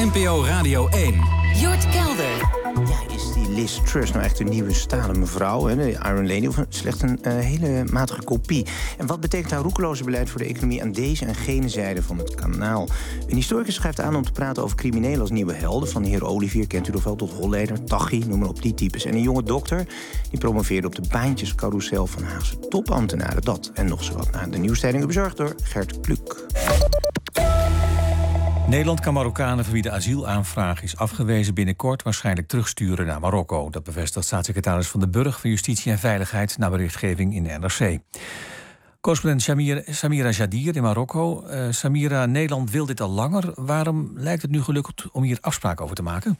NPO Radio 1. Jort Kelder. Ja, is die Liz Truss nou echt een nieuwe stalen mevrouw, hè, de Iron Lady, of slechts een hele matige kopie? En wat betekent haar roekeloze beleid voor de economie aan deze en gene zijde van het kanaal? Een historicus schrijft aan om te praten over criminelen als nieuwe helden, van de heer Olivier, kent u nog wel, tot Holleder, Taghi, noem maar op, die types. En een jonge dokter die promoveerde op de baantjescarousel van Haagse topambtenaren. Dat en nog zo wat na de nieuwstijdingen bezorgd door Gert Kluk. Nederland kan Marokkanen voor wie de asielaanvraag is afgewezen binnenkort waarschijnlijk terugsturen naar Marokko. Dat bevestigt staatssecretaris Van den Burg van Justitie en Veiligheid na berichtgeving in de NRC. Correspondent Samira Jadir in Marokko. Samira, Nederland wil dit al langer. Waarom lijkt het nu gelukt om hier afspraken over te maken?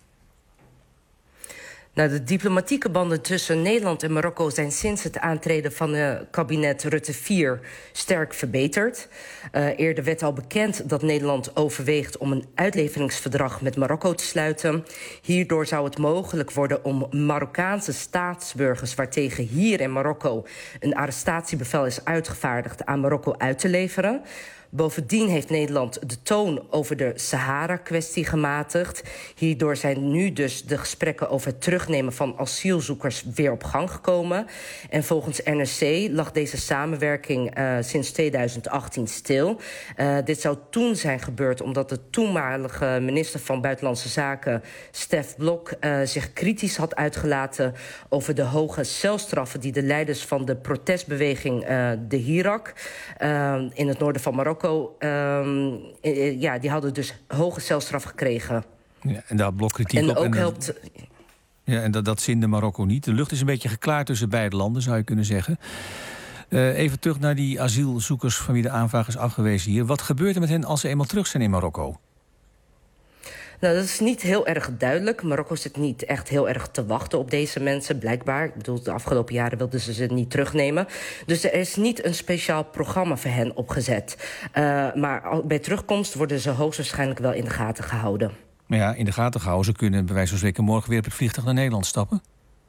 Nou, de diplomatieke banden tussen Nederland en Marokko zijn sinds het aantreden van het kabinet Rutte 4 sterk verbeterd. Eerder werd al bekend dat Nederland overweegt om een uitleveringsverdrag met Marokko te sluiten. Hierdoor zou het mogelijk worden om Marokkaanse staatsburgers waartegen hier in Marokko een arrestatiebevel is uitgevaardigd aan Marokko uit te leveren. Bovendien heeft Nederland de toon over de Sahara-kwestie gematigd. Hierdoor zijn nu dus de gesprekken over het terugnemen van asielzoekers weer op gang gekomen. En volgens NRC lag deze samenwerking sinds 2018 stil. Dit zou toen zijn gebeurd omdat de toenmalige minister van Buitenlandse Zaken, Stef Blok, zich kritisch had uitgelaten over de hoge celstraffen die de leiders van de protestbeweging de Hirak in het noorden van Marokko, die hadden dus hoge celstraf gekregen. Ja, en daar Blok kritiek op. En ook helpt. Ja, en dat zinde Marokko niet. De lucht is een beetje geklaard tussen beide landen, zou je kunnen zeggen. Even terug naar die asielzoekers van wie de aanvraag is afgewezen hier. Wat gebeurt er met hen als ze eenmaal terug zijn in Marokko? Nou, dat is niet heel erg duidelijk. Marokko zit niet echt heel erg te wachten op deze mensen, blijkbaar. Ik bedoel, de afgelopen jaren wilden ze niet terugnemen. Dus er is niet een speciaal programma voor hen opgezet. Maar bij terugkomst worden ze hoogstwaarschijnlijk wel in de gaten gehouden. Maar ja, in de gaten gehouden. Ze kunnen bij wijze van spreken morgen weer op het vliegtuig naar Nederland stappen.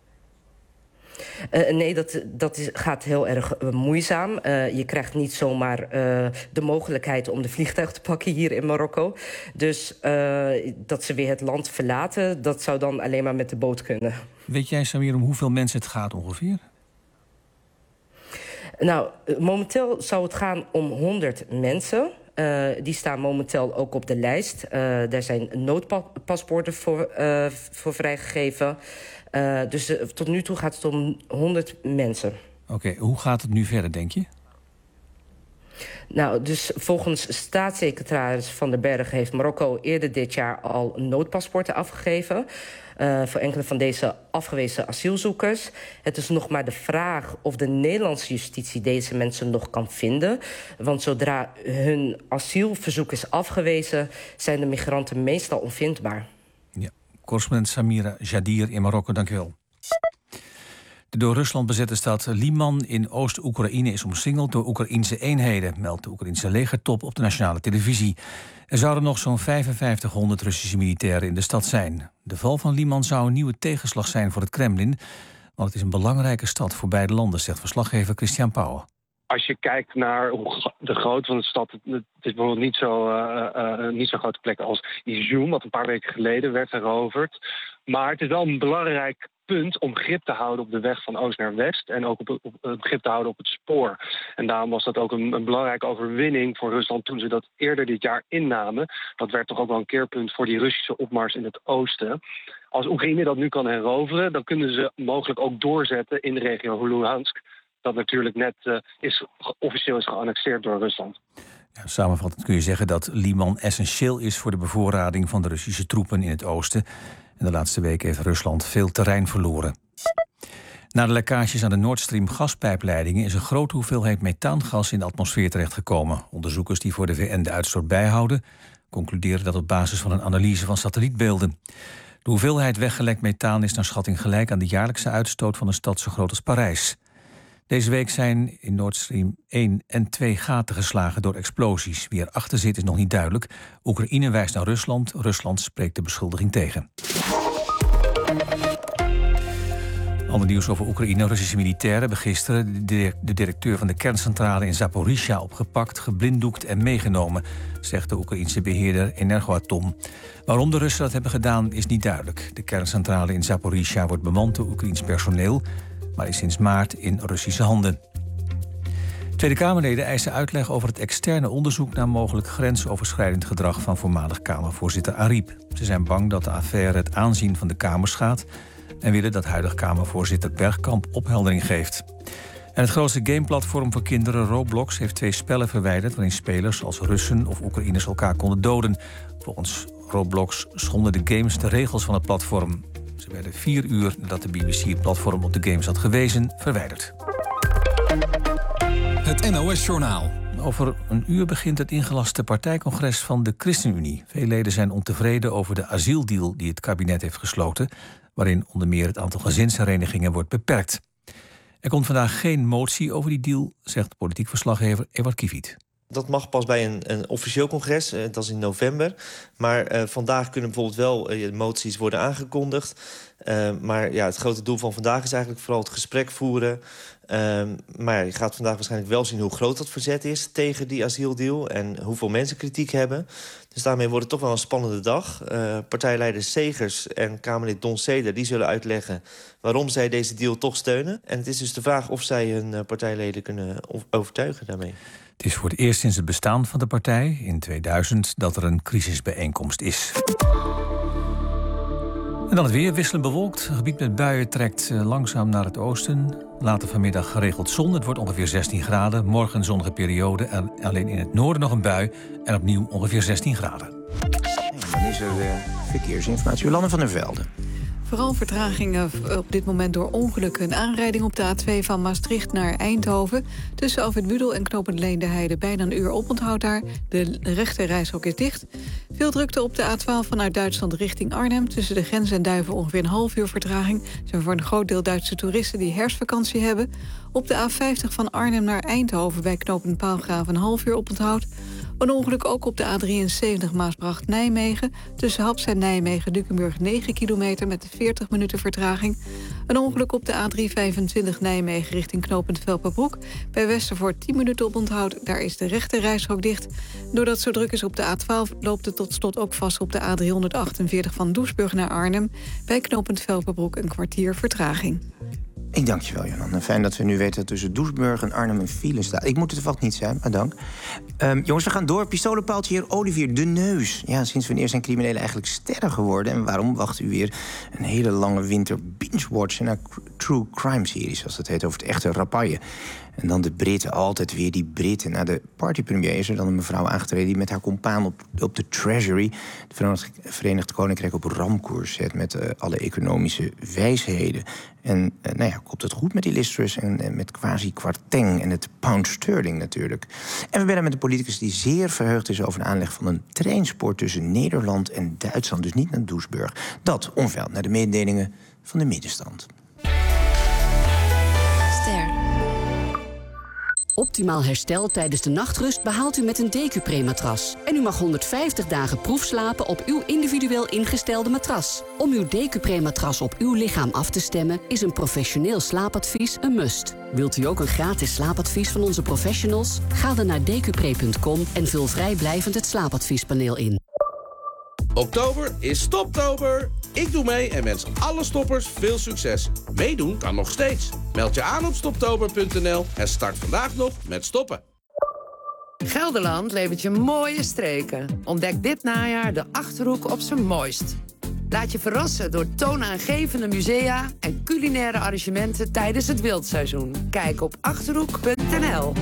Nee, gaat heel erg moeizaam. Je krijgt niet zomaar de mogelijkheid om de vliegtuig te pakken hier in Marokko. Dus dat ze weer het land verlaten, dat zou dan alleen maar met de boot kunnen. Weet jij, Samir, om hoeveel mensen het gaat ongeveer? Nou, momenteel zou het gaan om 100 mensen. Die staan momenteel ook op de lijst. Daar zijn noodpaspoorten voor vrijgegeven. Dus tot nu toe gaat het om 100 mensen. Oké, hoe gaat het nu verder, denk je? Nou, dus volgens staatssecretaris Van den Berg heeft Marokko eerder dit jaar al noodpaspoorten afgegeven voor enkele van deze afgewezen asielzoekers. Het is nog maar de vraag of de Nederlandse justitie deze mensen nog kan vinden. Want zodra hun asielverzoek is afgewezen, zijn de migranten meestal onvindbaar. Ja, correspondent Samira Jadir in Marokko, dank u wel. De door Rusland bezette stad Liman in Oost-Oekraïne is omsingeld door Oekraïense eenheden, meldt de Oekraïense legertop op de nationale televisie. Er zouden nog zo'n 5500 Russische militairen in de stad zijn. De val van Liman zou een nieuwe tegenslag zijn voor het Kremlin, want het is een belangrijke stad voor beide landen, zegt verslaggever Christian Pauwen. Als je kijkt naar de grootte van de stad, het is bijvoorbeeld niet zo'n grote plek als Izum, wat een paar weken geleden werd heroverd. Maar het is wel een belangrijk punt om grip te houden op de weg van oost naar west en ook op grip te houden op het spoor. En daarom was dat ook een belangrijke overwinning voor Rusland toen ze dat eerder dit jaar innamen. Dat werd toch ook wel een keerpunt voor die Russische opmars in het oosten. Als Oekraïne dat nu kan heroveren, dan kunnen ze mogelijk ook doorzetten in de regio Luhansk, dat natuurlijk net officieel is geannexeerd door Rusland. Ja, samenvattend kun je zeggen dat Liman essentieel is voor de bevoorrading van de Russische troepen in het oosten. En de laatste weken heeft Rusland veel terrein verloren. Na de lekkages aan de Nord Stream gaspijpleidingen is een grote hoeveelheid methaangas in de atmosfeer terechtgekomen. Onderzoekers die voor de VN de uitstoot bijhouden concluderen dat op basis van een analyse van satellietbeelden. De hoeveelheid weggelekt methaan is naar schatting gelijk aan de jaarlijkse uitstoot van een stad zo groot als Parijs. Deze week zijn in Nord Stream 1 en 2 gaten geslagen door explosies. Wie erachter zit is nog niet duidelijk. Oekraïne wijst naar Rusland. Rusland spreekt de beschuldiging tegen. Ander nieuws over Oekraïne. Russische militairen hebben gisteren de directeur van de kerncentrale in Zaporizhia opgepakt, geblinddoekt en meegenomen, zegt de Oekraïense beheerder Energoatom. Waarom de Russen dat hebben gedaan is niet duidelijk. De kerncentrale in Zaporizhia wordt bemand door Oekraïens personeel, maar is sinds maart in Russische handen. Tweede Kamerleden eisen uitleg over het externe onderzoek naar mogelijk grensoverschrijdend gedrag van voormalig Kamervoorzitter Ariep. Ze zijn bang dat de affaire het aanzien van de Kamer schaadt en willen dat huidig Kamervoorzitter Bergkamp opheldering geeft. En het grootste gameplatform voor kinderen, Roblox, heeft 2 spellen verwijderd waarin spelers als Russen of Oekraïners elkaar konden doden. Volgens Roblox schonden de games de regels van het platform. Ze werden 4 uur nadat de BBC het platform op de games had gewezen, verwijderd. Het NOS-journaal. Over een uur begint het ingelaste partijcongres van de ChristenUnie. Veel leden zijn ontevreden over de asieldeal die het kabinet heeft gesloten, waarin onder meer het aantal gezinsherenigingen wordt beperkt. Er komt vandaag geen motie over die deal, zegt politiek verslaggever Ewout Kiviet. Dat mag pas bij een officieel congres, dat is in november. Maar vandaag kunnen bijvoorbeeld wel moties worden aangekondigd. Maar ja, het grote doel van vandaag is eigenlijk vooral het gesprek voeren. Maar je gaat vandaag waarschijnlijk wel zien hoe groot dat verzet is tegen die asieldeal en hoeveel mensen kritiek hebben. Dus daarmee wordt het toch wel een spannende dag. Partijleider Segers en Kamerlid Don Seder die zullen uitleggen waarom zij deze deal toch steunen. En het is dus de vraag of zij hun partijleden kunnen overtuigen daarmee. Het is voor het eerst sinds het bestaan van de partij, in 2000, dat er een crisisbijeenkomst is. En dan het weer, wisselend bewolkt. Een gebied met buien trekt langzaam naar het oosten. Later vanmiddag geregeld zon, het wordt ongeveer 16 graden. Morgen een zonnige periode en alleen in het noorden nog een bui. En opnieuw ongeveer 16 graden. En dan is er verkeersinformatie. Jolande van der Velde. Vooral vertragingen op dit moment door ongelukken. Een aanrijding op de A2 van Maastricht naar Eindhoven. Tussen Alfred Budel en Knopend Leendeheide bijna een uur oponthoud daar. De rechte reishok is dicht. Veel drukte op de A12 vanuit Duitsland richting Arnhem. Tussen de grens en Duiven ongeveer een half uur vertraging. Zijn voor een groot deel Duitse toeristen die herfstvakantie hebben. Op de A50 van Arnhem naar Eindhoven bij Knopend Paalgraven een half uur oponthoud. Een ongeluk ook op de A73 Maasbracht-Nijmegen. Tussen Haps en Nijmegen-Dukenburg 9 kilometer met 40 minuten vertraging. Een ongeluk op de A325 Nijmegen richting knooppunt Velperbroek. Bij Westervoort 10 minuten oponthoud. Daar is de rechte reishok dicht. Doordat het zo druk is op de A12 loopt het tot slot ook vast op de A348 van Doesburg naar Arnhem. Bij knooppunt Velperbroek een kwartier vertraging. Ik dank je wel, Jolande. Fijn dat we nu weten dat tussen Doesburg en Arnhem een file staat. Ik moet het vast niet zijn, maar dank. Jongens, we gaan door. Pistolenpaaltje heer Olivier de Neus. Ja, sinds wanneer zijn criminelen eigenlijk sterren geworden? En waarom wacht u weer een hele lange winter binge-watchen naar true crime-series, zoals dat heet, over het echte rapaille? En dan de Britten, altijd weer die Britten. Na de partypremier is er dan een mevrouw aangetreden die met haar compaan op de Treasury, het Verenigd Koninkrijk, op ramkoers zet met alle economische wijsheden. En komt het goed met die Liz Truss en met Kwasi Kwarteng en het pound sterling natuurlijk. En we bellen met een politicus die zeer verheugd is over de aanleg van een treinspoor tussen Nederland en Duitsland, dus niet naar Doesburg. Dat onveilig naar de mededelingen van de middenstand. Optimaal herstel tijdens de nachtrust behaalt u met een Decupré-matras. En u mag 150 dagen proefslapen op uw individueel ingestelde matras. Om uw Decupré-matras op uw lichaam af te stemmen is een professioneel slaapadvies een must. Wilt u ook een gratis slaapadvies van onze professionals? Ga dan naar decupré.com en vul vrijblijvend het slaapadviespaneel in. Oktober is Stoptober. Ik doe mee en wens alle stoppers veel succes. Meedoen kan nog steeds. Meld je aan op stoptober.nl en start vandaag nog met stoppen. Gelderland levert je mooie streken. Ontdek dit najaar de Achterhoek op zijn mooist. Laat je verrassen door toonaangevende musea en culinaire arrangementen tijdens het wildseizoen. Kijk op achterhoek.nl.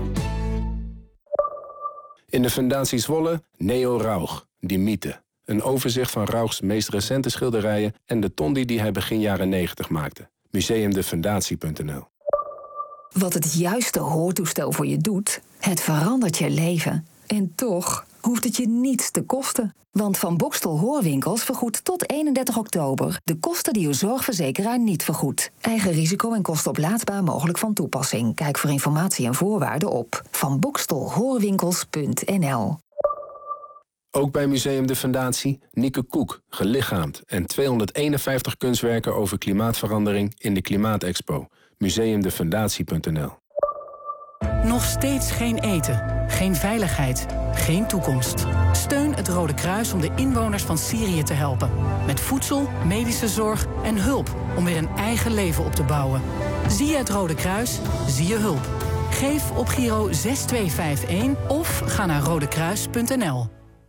In de Fundatie Zwolle, Neo Rauch, die mythe. Een overzicht van Rauchs meest recente schilderijen en de tondi die hij begin jaren 90 maakte. Museumdefundatie.nl. Wat het juiste hoortoestel voor je doet, het verandert je leven. En toch hoeft het je niets te kosten. Want Van Bokstel Hoorwinkels vergoedt tot 31 oktober... de kosten die uw zorgverzekeraar niet vergoedt. Eigen risico en kosten oplaadbaar mogelijk van toepassing. Kijk voor informatie en voorwaarden op vanbokstelhoorwinkels.nl. Ook bij Museum de Fundatie Nieke Koek, gelichaamd... en 251 kunstwerken over klimaatverandering in de Klimaatexpo. Museumdefundatie.nl. Nog steeds geen eten, geen veiligheid, geen toekomst. Steun het Rode Kruis om de inwoners van Syrië te helpen. Met voedsel, medische zorg en hulp om weer een eigen leven op te bouwen. Zie je het Rode Kruis, zie je hulp. Geef op Giro 6251 of ga naar rodekruis.nl.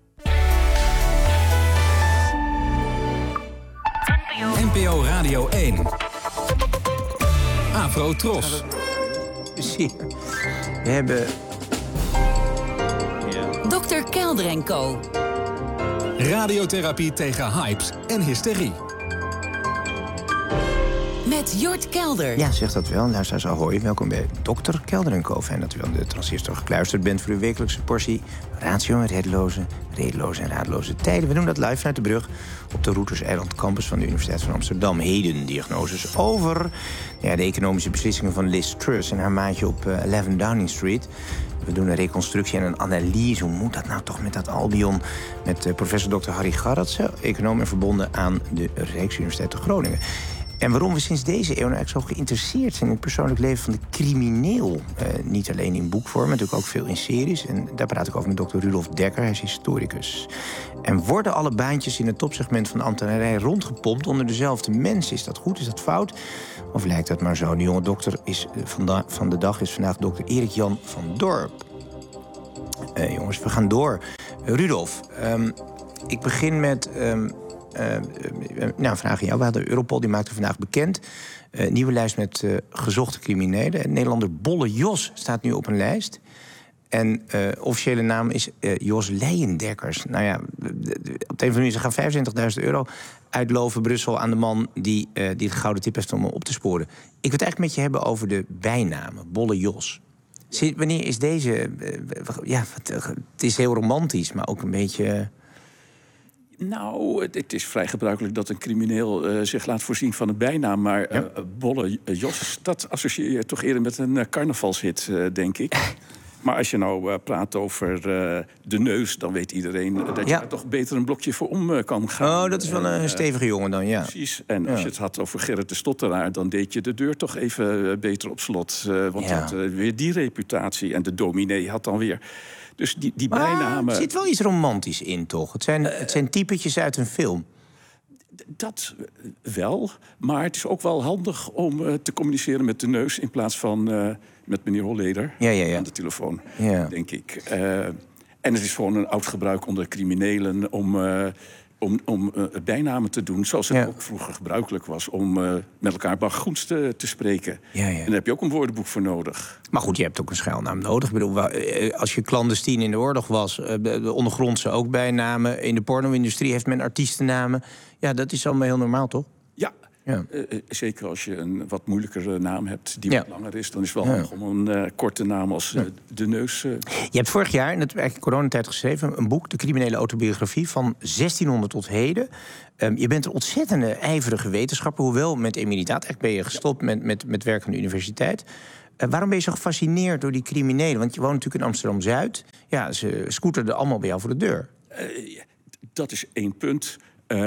NPO Radio 1. Afro Tros. We hebben... Dr. Kelder & Co. Radiotherapie tegen hypes en hysterie. Met Jort Kelder. Ja, zeg dat wel. Luisteraars, ahoy. Welkom bij Dr. Kelder & Co. Fijn dat u aan de transistor gekluisterd bent voor uw wekelijkse portie ratio en redeloze en raadloze tijden. We doen dat live vanuit de brug op de Routers-eiland campus van de Universiteit van Amsterdam. Heden diagnoses over de economische beslissingen van Liz Truss en haar maatje op 11 Downing Street. We doen een reconstructie en een analyse. Hoe moet dat nou toch met dat Albion? Met professor Dr. Harry Garretsen, econoom en verbonden aan de Rijksuniversiteit te Groningen. En waarom we sinds deze eeuw nou eigenlijk zo geïnteresseerd zijn in het persoonlijk leven van de crimineel. Niet alleen in boekvorm, maar natuurlijk ook veel in series. En daar praat ik over met dokter Rudolf Dekker, hij is historicus. En worden alle baantjes in het topsegment van de ambtenarij rondgepompt onder dezelfde mensen? Is dat goed, is dat fout? Of lijkt dat maar zo? De jonge dokter van de dag is vandaag dokter Erik-Jan van Dorp. Jongens, we gaan door. Rudolf, ik begin met... een vraag aan jou. We hadden Europol, die maakte vandaag bekend. Nieuwe lijst met gezochte criminelen. En Nederlander Bolle Jos staat nu op een lijst. En officiële naam is Jos Leijendekkers. Nou ja, op de een of andere manier, ze gaan €25.000 uitloven Brussel aan de man die het gouden tip heeft om hem op te sporen. Ik wil het eigenlijk met je hebben over de bijnamen. Bolle Jos. Wanneer is deze... het is heel romantisch, maar ook een beetje... Nou, het is vrij gebruikelijk dat een crimineel zich laat voorzien van een bijnaam. Maar Bolle Jos, dat associeer je toch eerder met een carnavalshit, denk ik. Maar als je nou praat over de neus, dan weet iedereen dat je daar toch beter een blokje voor om kan gaan. Oh, dat is wel een stevige jongen dan, ja. Precies. En als je het had over Gerrit de Stotteraar, dan deed je de deur toch even beter op slot. Want hij had weer die reputatie. En de dominee had dan weer... Dus die bijnamen... Er zit wel iets romantisch in, toch? Het zijn typetjes uit een film. Dat wel, maar het is ook wel handig om te communiceren met de neus... in plaats van met meneer Holleder aan de telefoon, denk ik. En het is gewoon een oud gebruik onder criminelen om bijnamen te doen... zoals het ook vroeger gebruikelijk was om met elkaar baggoens te spreken. En daar heb je ook een woordenboek voor nodig. Maar goed, je hebt ook een schuilnaam nodig. Ik bedoel, als je clandestien in de oorlog was... de ondergrondse ook bijnamen. In de porno-industrie heeft men artiestennamen. Ja, dat is allemaal heel normaal, toch? Ja. Zeker als je een wat moeilijkere naam hebt die wat langer is... dan is het wel handig om een korte naam als de neus... Je hebt vorig jaar, in eigenlijk coronatijd geschreven... een boek, de criminele autobiografie, van 1600 tot heden. Je bent een ontzettende ijverige wetenschapper... hoewel met emeritaat. Echt ben je gestopt met werk aan de universiteit. Waarom ben je zo gefascineerd door die criminelen? Want je woont natuurlijk in Amsterdam-Zuid. Ja, ze scooterden allemaal bij jou voor de deur. Dat is één punt...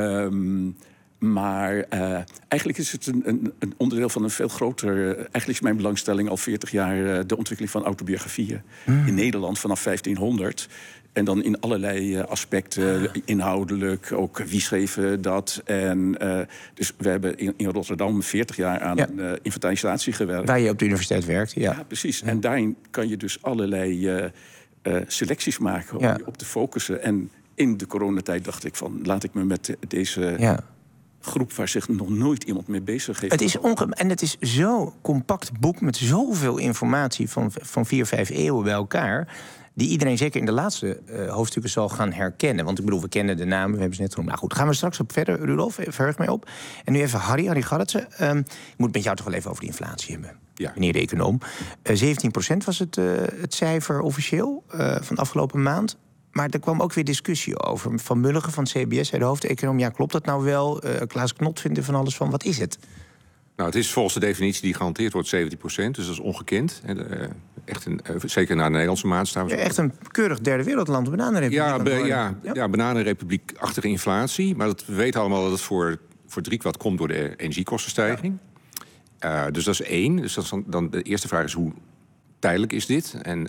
Maar eigenlijk is het een onderdeel van een veel groter... Eigenlijk is mijn belangstelling al 40 jaar de ontwikkeling van autobiografieën. In Nederland vanaf 1500. En dan in allerlei aspecten, inhoudelijk, ook wie schreef dat. En dus we hebben in Rotterdam 40 jaar aan een inventarisatie gewerkt. Waar je op de universiteit werkt, Ja, precies. En daarin kan je dus allerlei selecties maken om je op te focussen. En in de coronatijd dacht ik van, laat ik me met deze... groep waar zich nog nooit iemand mee bezig heeft. En het is zo'n compact boek met zoveel informatie van 4-5 eeuwen bij elkaar... die iedereen zeker in de laatste hoofdstukken zal gaan herkennen. Want ik bedoel, we kennen de namen, we hebben ze net genoemd. Nou goed, gaan we straks op verder, Rudolf, verheug mij op. En nu even Harry Garretsen. Ik moet met jou toch wel even over de inflatie hebben. Meneer de econoom. 17% was het cijfer officieel van de afgelopen maand. Maar er kwam ook weer discussie over. Van Mulligen van het CBS, de hoofdeconoom. Ja, klopt dat nou wel? Klaas Knot vindt er van alles van. Wat is het? Nou, het is volgens de definitie die gehanteerd wordt 17%, dus dat is ongekend. Echt zeker naar de Nederlandse maatstaf. Ja, echt een keurig derde wereldland, bananenrepubliek. Ja, bananenrepubliek-achtige inflatie. Maar we weten allemaal dat het voor 3/4 komt door de energiekostenstijging. Ja. Dus dat is 1. Dus dat is dan de eerste vraag is, hoe tijdelijk is dit? En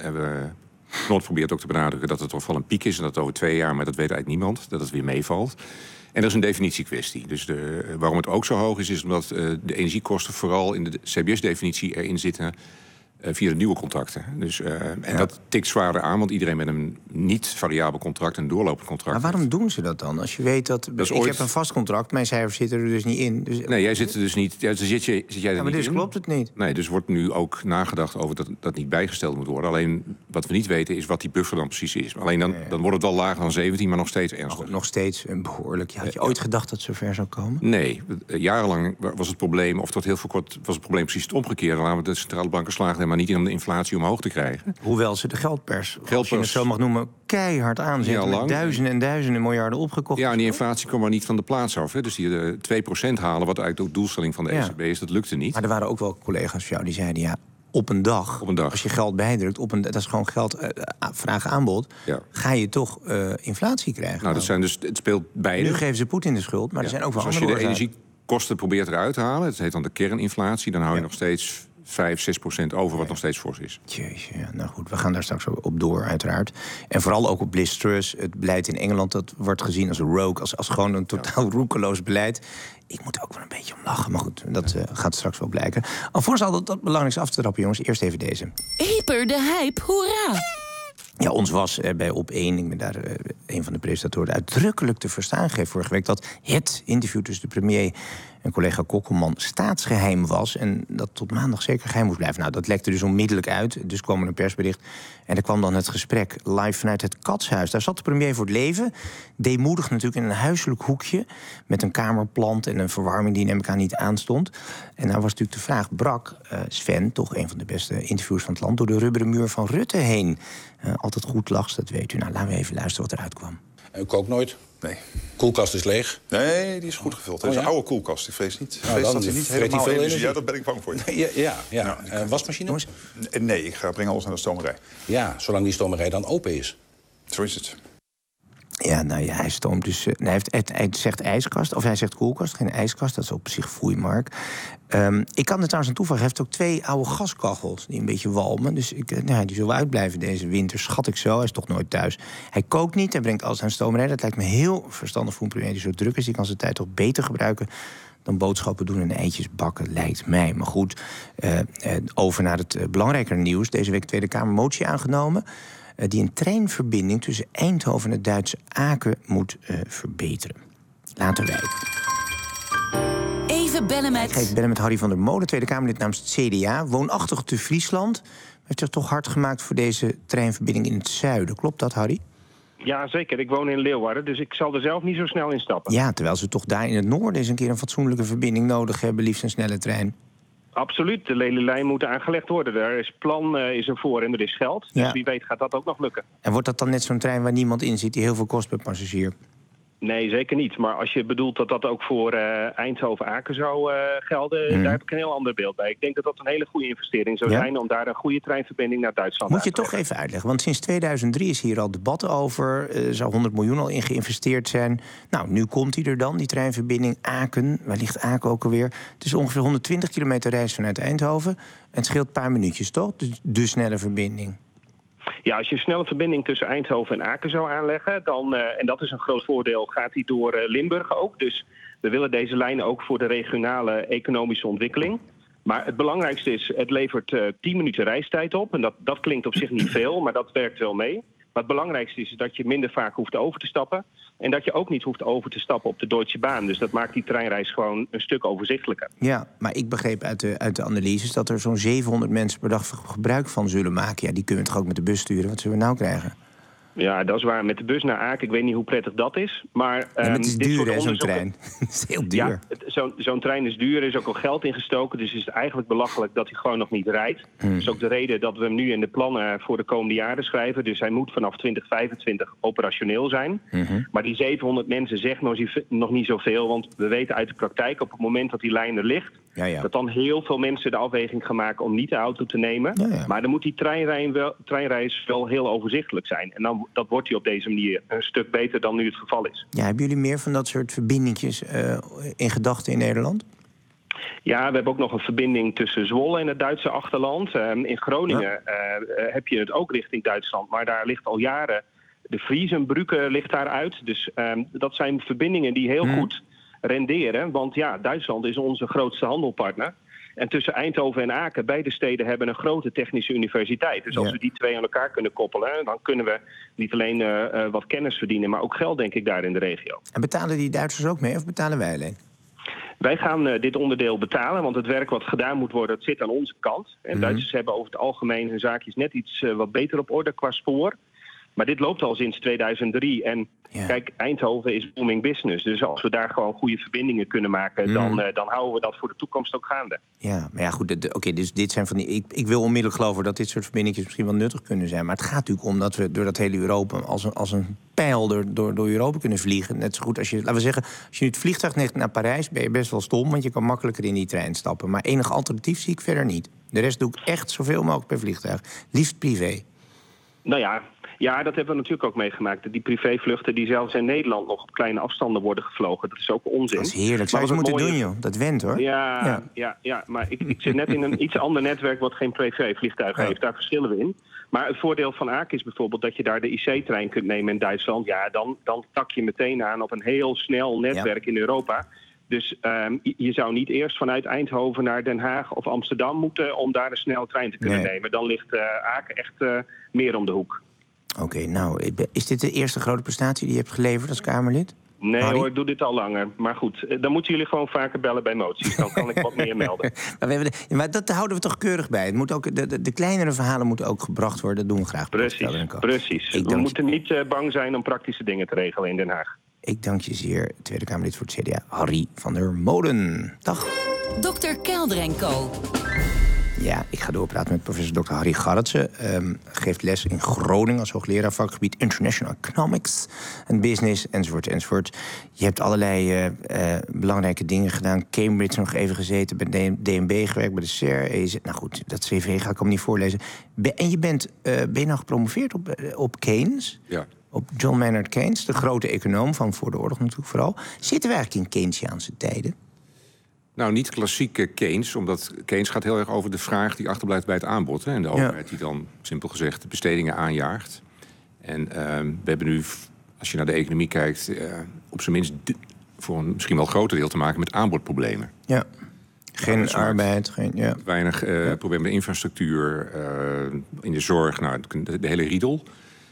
Knot probeert ook te benadrukken dat het toch wel een piek is... en dat het over 2 jaar, maar dat weet eigenlijk niemand, dat het weer meevalt. En dat is een definitiekwestie. Dus waarom het ook zo hoog is omdat de energiekosten vooral in de CBS-definitie erin zitten via de nieuwe contracten. Dus, en dat tikt zwaarder aan, want iedereen met een niet variabel contract, een doorlopend contract. Maar waarom doen ze dat dan? Als je weet dat ik heb een vast contract, mijn cijfers zitten er dus niet in. Dus... Nee, jij zit er dus niet. Ja, zit jij er maar niet dus in. klopt het niet. Nee, dus wordt nu ook nagedacht over dat niet bijgesteld moet worden. Alleen wat we niet weten is wat die buffer dan precies is. Alleen dan wordt het wel lager dan 17, maar nog steeds ernstig. Nog steeds behoorlijk. Had je ooit gedacht dat het zover zou komen? Nee, jarenlang was het probleem, of tot heel veel kort was het probleem precies het omgekeerde. Laten we de centrale banken slagen helemaal niet in om de inflatie omhoog te krijgen. Hoewel ze de geldpers, als je het zo mag noemen, keihard aanzetten. Met duizenden en duizenden miljarden opgekocht. Ja, en die inflatie kwam maar niet van de plaats af. Hè. Dus die 2% halen, wat eigenlijk ook doelstelling van de ECB is, dat lukte niet. Maar er waren ook wel collega's van jou die zeiden, op een dag, als je geld bijdrukt, dat is gewoon geld, vraag-aanbod, ga je toch inflatie krijgen. Nou, dat zijn dus, het speelt beide. Nu geven ze Poetin de schuld, maar er zijn ook wel dus andere als je de energiekosten probeert eruit te halen, het heet dan de kerninflatie, dan hou je nog steeds 5-6% over, wat nog steeds fors is. Jeetje, ja, nou goed, we gaan daar straks op door, uiteraard. En vooral ook op Liz Truss. Het beleid in Engeland, dat wordt gezien als een rogue, als gewoon een totaal roekeloos beleid. Ik moet er ook wel een beetje om lachen, maar goed, dat gaat straks wel blijken. Alvorens al dat belangrijkste af te trappen, jongens, eerst even deze. Hyper de hype, hoera! Ja, ons was bij Op1, ik ben daar een van de presentatoren, uitdrukkelijk te verstaan gegeven vorige week dat het interview tussen de premier en collega Kokkelman staatsgeheim was en dat tot maandag zeker geheim moest blijven. Nou, dat lekte dus onmiddellijk uit, dus kwam er een persbericht en er kwam dan het gesprek live vanuit het Katshuis. Daar zat de premier voor het leven, deemoedig natuurlijk in een huiselijk hoekje met een kamerplant en een verwarming die neem ik aan niet aanstond. En nou was natuurlijk de vraag, brak Sven, toch een van de beste interviewers van het land, door de rubberen muur van Rutte heen. Altijd goed lachs, dat weet u. Nou, laten we even luisteren wat eruit kwam. U kookt nooit? Nee. Koelkast is leeg? Nee, die is goed gevuld. Het is een oude koelkast, ik vrees niet. Nou, dat hij niet helemaal veel energie. Ja, daar ben ik bang voor. Ja. Wasmachine? Nee, ik breng alles naar de stomerij. Ja, zolang die stomerij dan open is. Zo is het. Ja, nou ja, hij stoomt dus. Hij zegt ijskast, of hij zegt koelkast, geen ijskast. Dat is op zich foei, Mark. Ik kan er trouwens aan toevoegen. Hij heeft ook 2 oude gaskachels die een beetje walmen. Dus die zullen uitblijven deze winter, schat ik zo. Hij is toch nooit thuis. Hij kookt niet, hij brengt alles aan de stomerij. Dat lijkt me heel verstandig voor een premier die zo druk is. Die kan zijn tijd toch beter gebruiken dan boodschappen doen en eitjes bakken, lijkt mij. Maar goed, over naar het belangrijkere nieuws. Deze week Tweede Kamer motie aangenomen die een treinverbinding tussen Eindhoven en het Duitse Aken moet verbeteren. Later wij. Even bellen met... Ik bellen met Harry van der Molen, Tweede Kamerlid namens het CDA. Woonachtig te Friesland. Heeft zich toch hard gemaakt voor deze treinverbinding in het zuiden. Klopt dat, Harry? Ja, zeker. Ik woon in Leeuwarden, dus ik zal er zelf niet zo snel in stappen. Ja, terwijl ze toch daar in het noorden eens een keer een fatsoenlijke verbinding nodig hebben. Liefst een snelle trein. Absoluut. De Lelylijn moet aangelegd worden. Daar is plan is er voor en er is geld. Dus wie weet gaat dat ook nog lukken. En wordt dat dan net zo'n trein waar niemand in zit die heel veel kost per passagier? Nee, zeker niet. Maar als je bedoelt dat dat ook voor Eindhoven-Aken zou gelden, daar heb ik een heel ander beeld bij. Ik denk dat dat een hele goede investering zou zijn om daar een goede treinverbinding naar Duitsland Moet je toch even uitleggen, want sinds 2003 is hier al debat over. Er zou 100 miljoen al in geïnvesteerd zijn. Nou, nu komt hij er dan, die treinverbinding Aken. Waar ligt Aken ook alweer? Het is ongeveer 120 kilometer reis vanuit Eindhoven. En het scheelt een paar minuutjes, toch? De snelle verbinding. Ja, als je een snelle verbinding tussen Eindhoven en Aken zou aanleggen, dan, en dat is een groot voordeel, gaat die door Limburg ook. Dus we willen deze lijnen ook voor de regionale economische ontwikkeling. Maar het belangrijkste is, het levert 10 minuten reistijd op. En dat klinkt op zich niet veel, maar dat werkt wel mee. Maar het belangrijkste is dat je minder vaak hoeft over te stappen. En dat je ook niet hoeft over te stappen op de Deutsche Bahn. Dus dat maakt die treinreis gewoon een stuk overzichtelijker. Ja, maar ik begreep uit de analyses dat er zo'n 700 mensen per dag gebruik van zullen maken. Ja, die kunnen we toch ook met de bus sturen? Wat zullen we nou krijgen? Ja, dat is waar. Met de bus naar Aken, ik weet niet hoe prettig dat is. Maar het is duur, hè, zo'n trein. Het is heel duur. Ja, zo'n trein is duur, er is ook al geld ingestoken. Dus is het eigenlijk belachelijk dat hij gewoon nog niet rijdt. Dat is ook de reden dat we hem nu in de plannen voor de komende jaren schrijven. Dus hij moet vanaf 2025 operationeel zijn. Maar die 700 mensen zegt nog niet zoveel. Want we weten uit de praktijk, op het moment dat die lijn er ligt... dat dan heel veel mensen de afweging gaan maken om niet de auto te nemen. Maar dan moet die treinreis wel heel overzichtelijk zijn. En dat wordt die op deze manier een stuk beter dan nu het geval is. Ja, hebben jullie meer van dat soort verbindingjes in gedachten in Nederland? Ja, we hebben ook nog een verbinding tussen Zwolle en het Duitse achterland. In Groningen heb je het ook richting Duitsland. Maar daar ligt al jaren de Friesenbrücke ligt daar uit. Dus dat zijn verbindingen die heel goed renderen. Want ja, Duitsland is onze grootste handelpartner. En tussen Eindhoven en Aken, beide steden hebben een grote technische universiteit. Dus als we die twee aan elkaar kunnen koppelen, dan kunnen we niet alleen wat kennis verdienen, maar ook geld, denk ik, daar in de regio. En betalen die Duitsers ook mee of betalen wij alleen? Wij gaan dit onderdeel betalen, want het werk wat gedaan moet worden, dat zit aan onze kant. En Duitsers hebben over het algemeen hun zaakjes net iets wat beter op orde qua spoor. Maar dit loopt al sinds 2003. En kijk, Eindhoven is booming business. Dus als we daar gewoon goede verbindingen kunnen maken, dan houden we dat voor de toekomst ook gaande. Ja, maar ja, goed. Oké, dus dit zijn van die. Ik wil onmiddellijk geloven dat dit soort verbindingen misschien wel nuttig kunnen zijn. Maar het gaat natuurlijk om dat we door dat hele Europa als een pijl door Europa kunnen vliegen. Net zo goed als je, laten we zeggen, als je nu het vliegtuig neemt naar Parijs, ben je best wel stom, want je kan makkelijker in die trein stappen. Maar enig alternatief zie ik verder niet. De rest doe ik echt zoveel mogelijk per vliegtuig. Liefst privé. Nou ja. Ja, dat hebben we natuurlijk ook meegemaakt. Die privévluchten die zelfs in Nederland nog op kleine afstanden worden gevlogen. Dat is ook onzin. Dat is heerlijk. Zou je het moeten doen, joh. Dat went, hoor. Ja, maar ik zit net in een iets ander netwerk wat geen privévliegtuigen heeft. Daar verschillen we in. Maar het voordeel van Aken is bijvoorbeeld dat je daar de IC-trein kunt nemen in Duitsland. Ja, dan tak je meteen aan op een heel snel netwerk in Europa. Dus je zou niet eerst vanuit Eindhoven naar Den Haag of Amsterdam moeten om daar een snelle trein te kunnen nemen. Dan ligt Aken echt meer om de hoek. Oké, nou, is dit de eerste grote prestatie die je hebt geleverd als Kamerlid? Nee hoor, ik doe dit al langer. Maar goed, dan moeten jullie gewoon vaker bellen bij moties. Dan kan ik wat meer melden. Maar dat houden we toch keurig bij. Het moet ook, de kleinere verhalen moeten ook gebracht worden. Dat doen we graag. Precies. We moeten niet bang zijn om praktische dingen te regelen in Den Haag. Ik dank je zeer, Tweede Kamerlid voor het CDA, Harry van der Molen. Dag. Dr. Kelder en Co. Ja, ik ga doorpraten met professor Dr. Harry Garretsen. Geeft les in Groningen als hoogleraar vakgebied International Economics en Business, enzovoort. Je hebt allerlei belangrijke dingen gedaan. Cambridge nog even gezeten, bij DNB gewerkt, bij de SER. Nou goed, dat cv ga ik allemaal niet voorlezen. En je ben je nou gepromoveerd op Keynes? Ja. Op John Maynard Keynes, de grote econoom van voor de oorlog natuurlijk vooral. Zitten we eigenlijk in Keynesiaanse tijden? Nou, niet klassieke Keynes, omdat Keynes gaat heel erg over de vraag die achterblijft bij het aanbod. Hè, en de overheid die dan, simpel gezegd, de bestedingen aanjaagt. En we hebben nu, als je naar de economie kijkt, op zijn minst voor een misschien wel groter deel te maken met aanbodproblemen. Ja. Geen arbeid, weinig problemen met infrastructuur, in de zorg, nou, de hele riedel.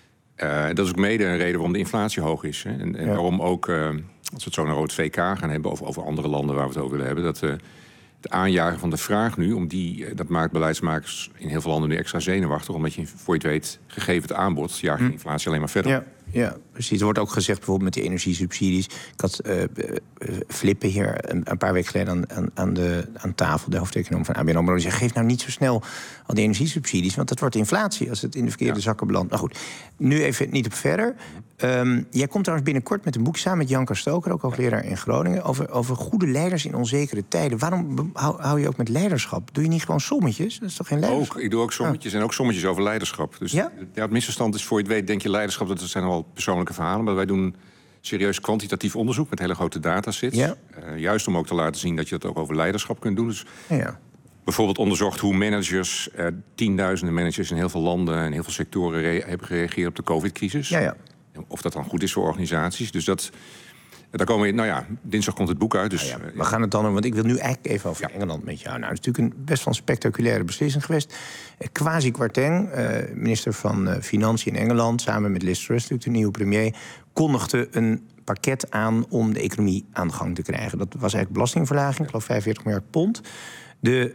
Dat is ook mede een reden waarom de inflatie hoog is. Hè. En waarom ook, als we het zo naar het VK gaan hebben, over andere landen waar we het over willen hebben, dat het aanjagen van de vraag nu, dat maakt beleidsmakers in heel veel landen nu extra zenuwachtig, omdat je, voor je het weet, gegeven het aanbod, jaagt de inflatie alleen maar verder. Ja, precies. Er wordt ook gezegd bijvoorbeeld met die energiesubsidies. Ik had Flippen hier een paar weken geleden aan tafel, de hoofdeconoom van ABN AMRO. Die zei, geef nou niet zo snel al die energiesubsidies, want dat wordt inflatie als het in de verkeerde zakken belandt. Nou goed, nu even niet op verder. Jij komt trouwens binnenkort met een boek samen met Janka Stoker, ook hoogleraar in Groningen, over goede leiders in onzekere tijden. Waarom hou je ook met leiderschap? Doe je niet gewoon sommetjes? Dat is toch geen leiderschap? Ik doe ook sommetjes en ook sommetjes over leiderschap. Dus het misverstand is, voor je het weet, denk je leiderschap, dat zijn al persoonlijke verhalen, maar wij doen serieus kwantitatief onderzoek met hele grote datasets. Juist om ook te laten zien dat je dat ook over leiderschap kunt doen. Dus bijvoorbeeld onderzocht hoe managers, tienduizenden managers in heel veel landen en heel veel sectoren hebben gereageerd op de COVID-crisis. Of dat dan goed is voor organisaties. Dus daar komen we, dinsdag komt het boek uit. Dus, we gaan het dan doen, want ik wil nu eigenlijk even over Engeland met jou. Nou, het is natuurlijk een best wel spectaculaire beslissing geweest. Kwasi Kwarteng, minister van Financiën in Engeland, samen met Liz Truss, natuurlijk de nieuwe premier, kondigde een pakket aan om de economie aan de gang te krijgen. Dat was eigenlijk belastingverlaging, ik geloof 45 miljard pond. De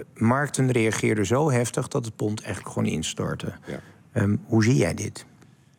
markten reageerden zo heftig dat het pond eigenlijk gewoon instortte. Hoe zie jij dit?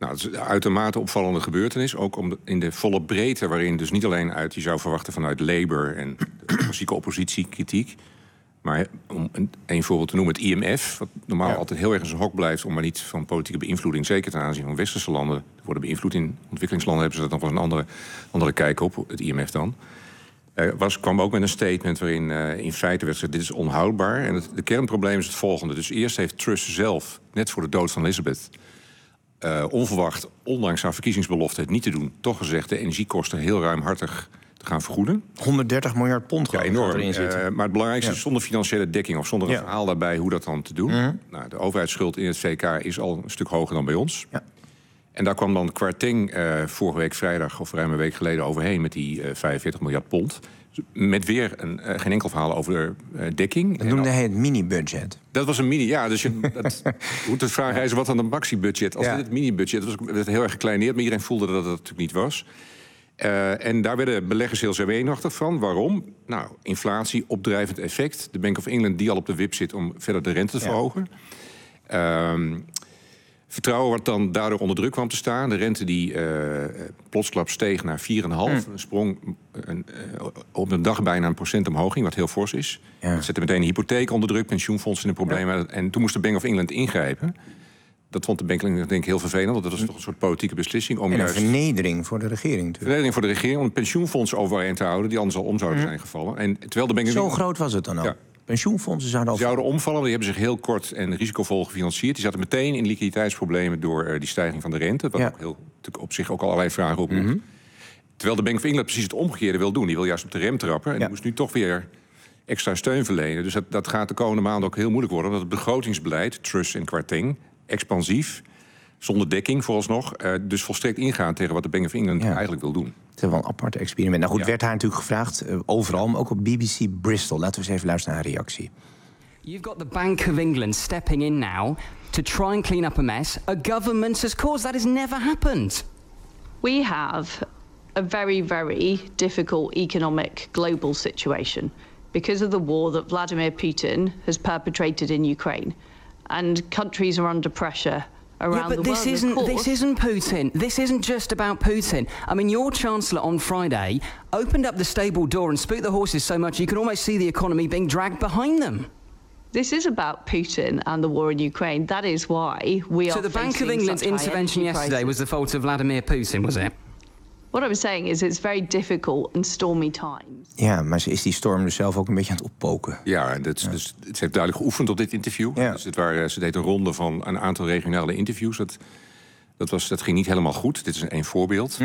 Nou, het is een uitermate opvallende gebeurtenis. Ook in de volle breedte waarin dus niet alleen uit... je zou verwachten vanuit Labour en de klassieke oppositiekritiek... maar om een voorbeeld te noemen, het IMF... wat normaal altijd heel erg in zijn hok blijft... om maar niet van politieke beïnvloeding... zeker ten aanzien van westerse landen... worden beïnvloed in ontwikkelingslanden... hebben ze dat nog wel een andere kijk op, het IMF dan... kwam ook met een statement waarin in feite werd gezegd... dit is onhoudbaar. En de kernprobleem is het volgende. Dus eerst heeft Truss zelf, net voor de dood van Elizabeth... onverwacht, ondanks haar verkiezingsbelofte het niet te doen... toch gezegd de energiekosten heel ruimhartig te gaan vergoeden. 130 miljard pond enorm. erin zit. Maar het belangrijkste is zonder financiële dekking... of zonder een verhaal daarbij hoe dat dan te doen. Nou, de overheidsschuld in het VK is al een stuk hoger dan bij ons. Ja. En daar kwam dan Kwarteng vorige week vrijdag... of ruim een week geleden overheen met die 45 miljard pond... met weer geen enkel verhaal over dekking. Dat noemde hij het mini-budget. Dat was een mini, ja. Dus je moet de vraag is wat dan een maxi-budget? Als dit het mini-budget was, werd heel erg gekleineerd... maar iedereen voelde dat het natuurlijk niet was. En daar werden beleggers heel zenuwachtig van. Waarom? Nou, inflatie, opdrijvend effect. De Bank of England die al op de wip zit om verder de rente te verhogen. Vertrouwen wat dan daardoor onder druk kwam te staan. De rente die plotsklap steeg naar 4,5. Een sprong op een dag bijna 1% omhoog ging, wat heel fors is. Dat zette meteen de hypotheek onder druk, pensioenfondsen in de problemen. En toen moest de Bank of England ingrijpen. Dat vond de Bank of England denk ik heel vervelend, want dat was toch een soort politieke beslissing. Om en een vernedering voor de regering. Vernedering voor de regering om een pensioenfonds overeind te houden... die anders al om zouden zijn gevallen. En terwijl de Bank of Zo England... groot was het dan ook? Ja. Pensioenfondsen zouden omvallen. Die hebben zich heel kort en risicovol gefinancierd. Die zaten meteen in liquiditeitsproblemen door die stijging van de rente. Wat ook op zich ook al allerlei vragen oproept. Terwijl de Bank of England precies het omgekeerde wil doen. Die wil juist op de rem trappen. En die moest nu toch weer extra steun verlenen. Dus dat gaat de komende maanden ook heel moeilijk worden. Omdat het begrotingsbeleid, Truss en Kwarteng, expansief, zonder dekking vooralsnog, dus volstrekt ingaan tegen wat de Bank of England eigenlijk wil doen. Het is wel een apart experiment. Nou goed, werd haar natuurlijk gevraagd, overal, maar ook op BBC Bristol. Laten we eens even luisteren naar haar reactie. You've got the Bank of England stepping in now to try and clean up a mess a government has caused. That has never happened. We have a very, very difficult economic global situation because of the war that Vladimir Putin has perpetrated in Ukraine. And countries are under pressure around the world. This isn't Putin. This isn't just about Putin. I mean, your Chancellor on Friday opened up the stable door and spooked the horses so much you can almost see the economy being dragged behind them. This is about Putin and the war in Ukraine. That is why we are. So the Bank of England's intervention yesterday was the fault of Vladimir Putin, was it? What I was saying is it's very difficult and stormy times. Ja, maar ze is die storm dus zelf ook een beetje aan het oppoken. Ja, dus ze heeft duidelijk geoefend op dit interview. Ja. Dus ze deed een ronde van een aantal regionale interviews. Dat ging niet helemaal goed. Dit is een voorbeeld.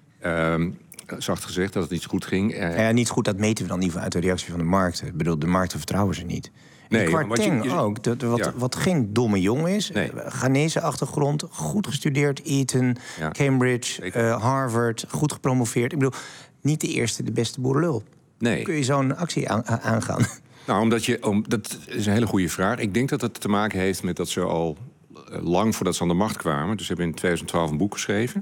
Zacht gezegd dat het niet goed ging. Niet goed, dat meten we dan niet uit de reactie van de markten. Ik bedoel, de markten vertrouwen ze niet. Nee, Kwarteng ook, wat geen domme jongen is. Nee. Ghanese achtergrond, goed gestudeerd, Eton, Cambridge, Harvard, goed gepromoveerd. Ik bedoel, niet de eerste, de beste boerenlul. Nee. Hoe kun je zo'n actie aangaan? Nou, dat is een hele goede vraag. Ik denk dat het te maken heeft met dat ze al lang voordat ze aan de macht kwamen... dus ze hebben in 2012 een boek geschreven.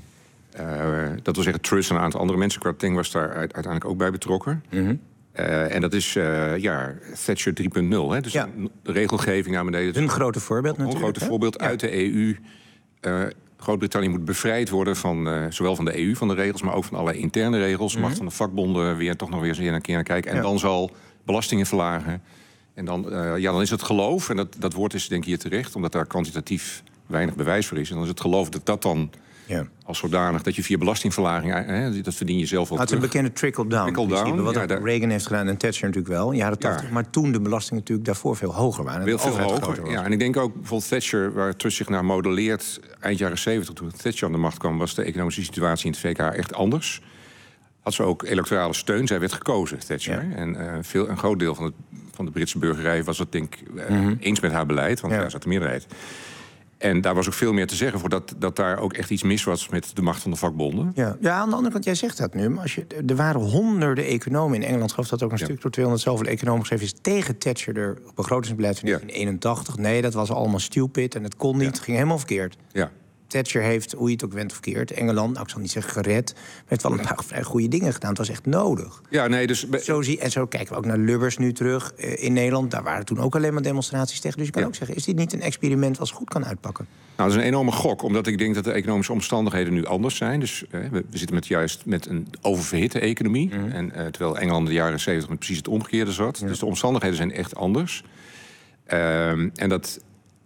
Dat wil zeggen, Truss en een aantal andere mensen. Kwarteng was daar uiteindelijk ook bij betrokken. En dat is Thatcher 3.0. Dus de regelgeving naar beneden. Een grote voorbeeld natuurlijk. Een grote voorbeeld uit de EU. Groot-Brittannië moet bevrijd worden van zowel van de EU, van de regels... maar ook van allerlei interne regels. Macht van de vakbonden toch nog weer eens een keer naar kijken. En dan zal belastingen verlagen. En dan is het geloof, en dat woord is denk ik hier terecht... omdat daar kwantitatief weinig bewijs voor is. En dan is het geloof dat dan... Ja. Als zodanig dat je via belastingverlaging... dat verdien je zelf wel terug. Het is een bekende trickle-down. Wat Reagan heeft gedaan en Thatcher natuurlijk wel. In de jaren 80. Maar toen de belastingen natuurlijk daarvoor veel hoger waren. Veel hoger, ja. En ik denk ook bijvoorbeeld Thatcher... waar Truss zich naar modelleert eind jaren 70... toen Thatcher aan de macht kwam... was de economische situatie in het VK echt anders. Had ze ook electorale steun. Zij werd gekozen, Thatcher. Ja. En een groot deel van de Britse burgerij... was het denk ik eens met haar beleid. Want daar zat de meerderheid. En daar was ook veel meer te zeggen voor dat daar ook echt iets mis was met de macht van de vakbonden. Ja, aan de andere kant, jij zegt dat nu. Maar er waren honderden economen in Engeland. Geloof dat ook een stuk door 200 zoveel economen geschreven is tegen Thatcher de begrotingsbeleid van 1981. Nee, dat was allemaal stupid en het kon niet. Het ging helemaal verkeerd. Ja. Thatcher heeft, hoe je het ook went of keert, Engeland, nou, ik zal niet zeggen gered, maar heeft wel een paar vrij goede dingen gedaan. Het was echt nodig. Ja, nee, dus... Zo kijken we ook naar Lubbers nu terug in Nederland. Daar waren toen ook alleen maar demonstraties tegen. Dus je kan ook zeggen, is dit niet een experiment wat goed kan uitpakken? Nou, dat is een enorme gok, omdat ik denk dat de economische omstandigheden nu anders zijn. Dus we zitten juist met een oververhitte economie. En terwijl Engeland in de jaren 70 met precies het omgekeerde zat. Dus de omstandigheden zijn echt anders. En dat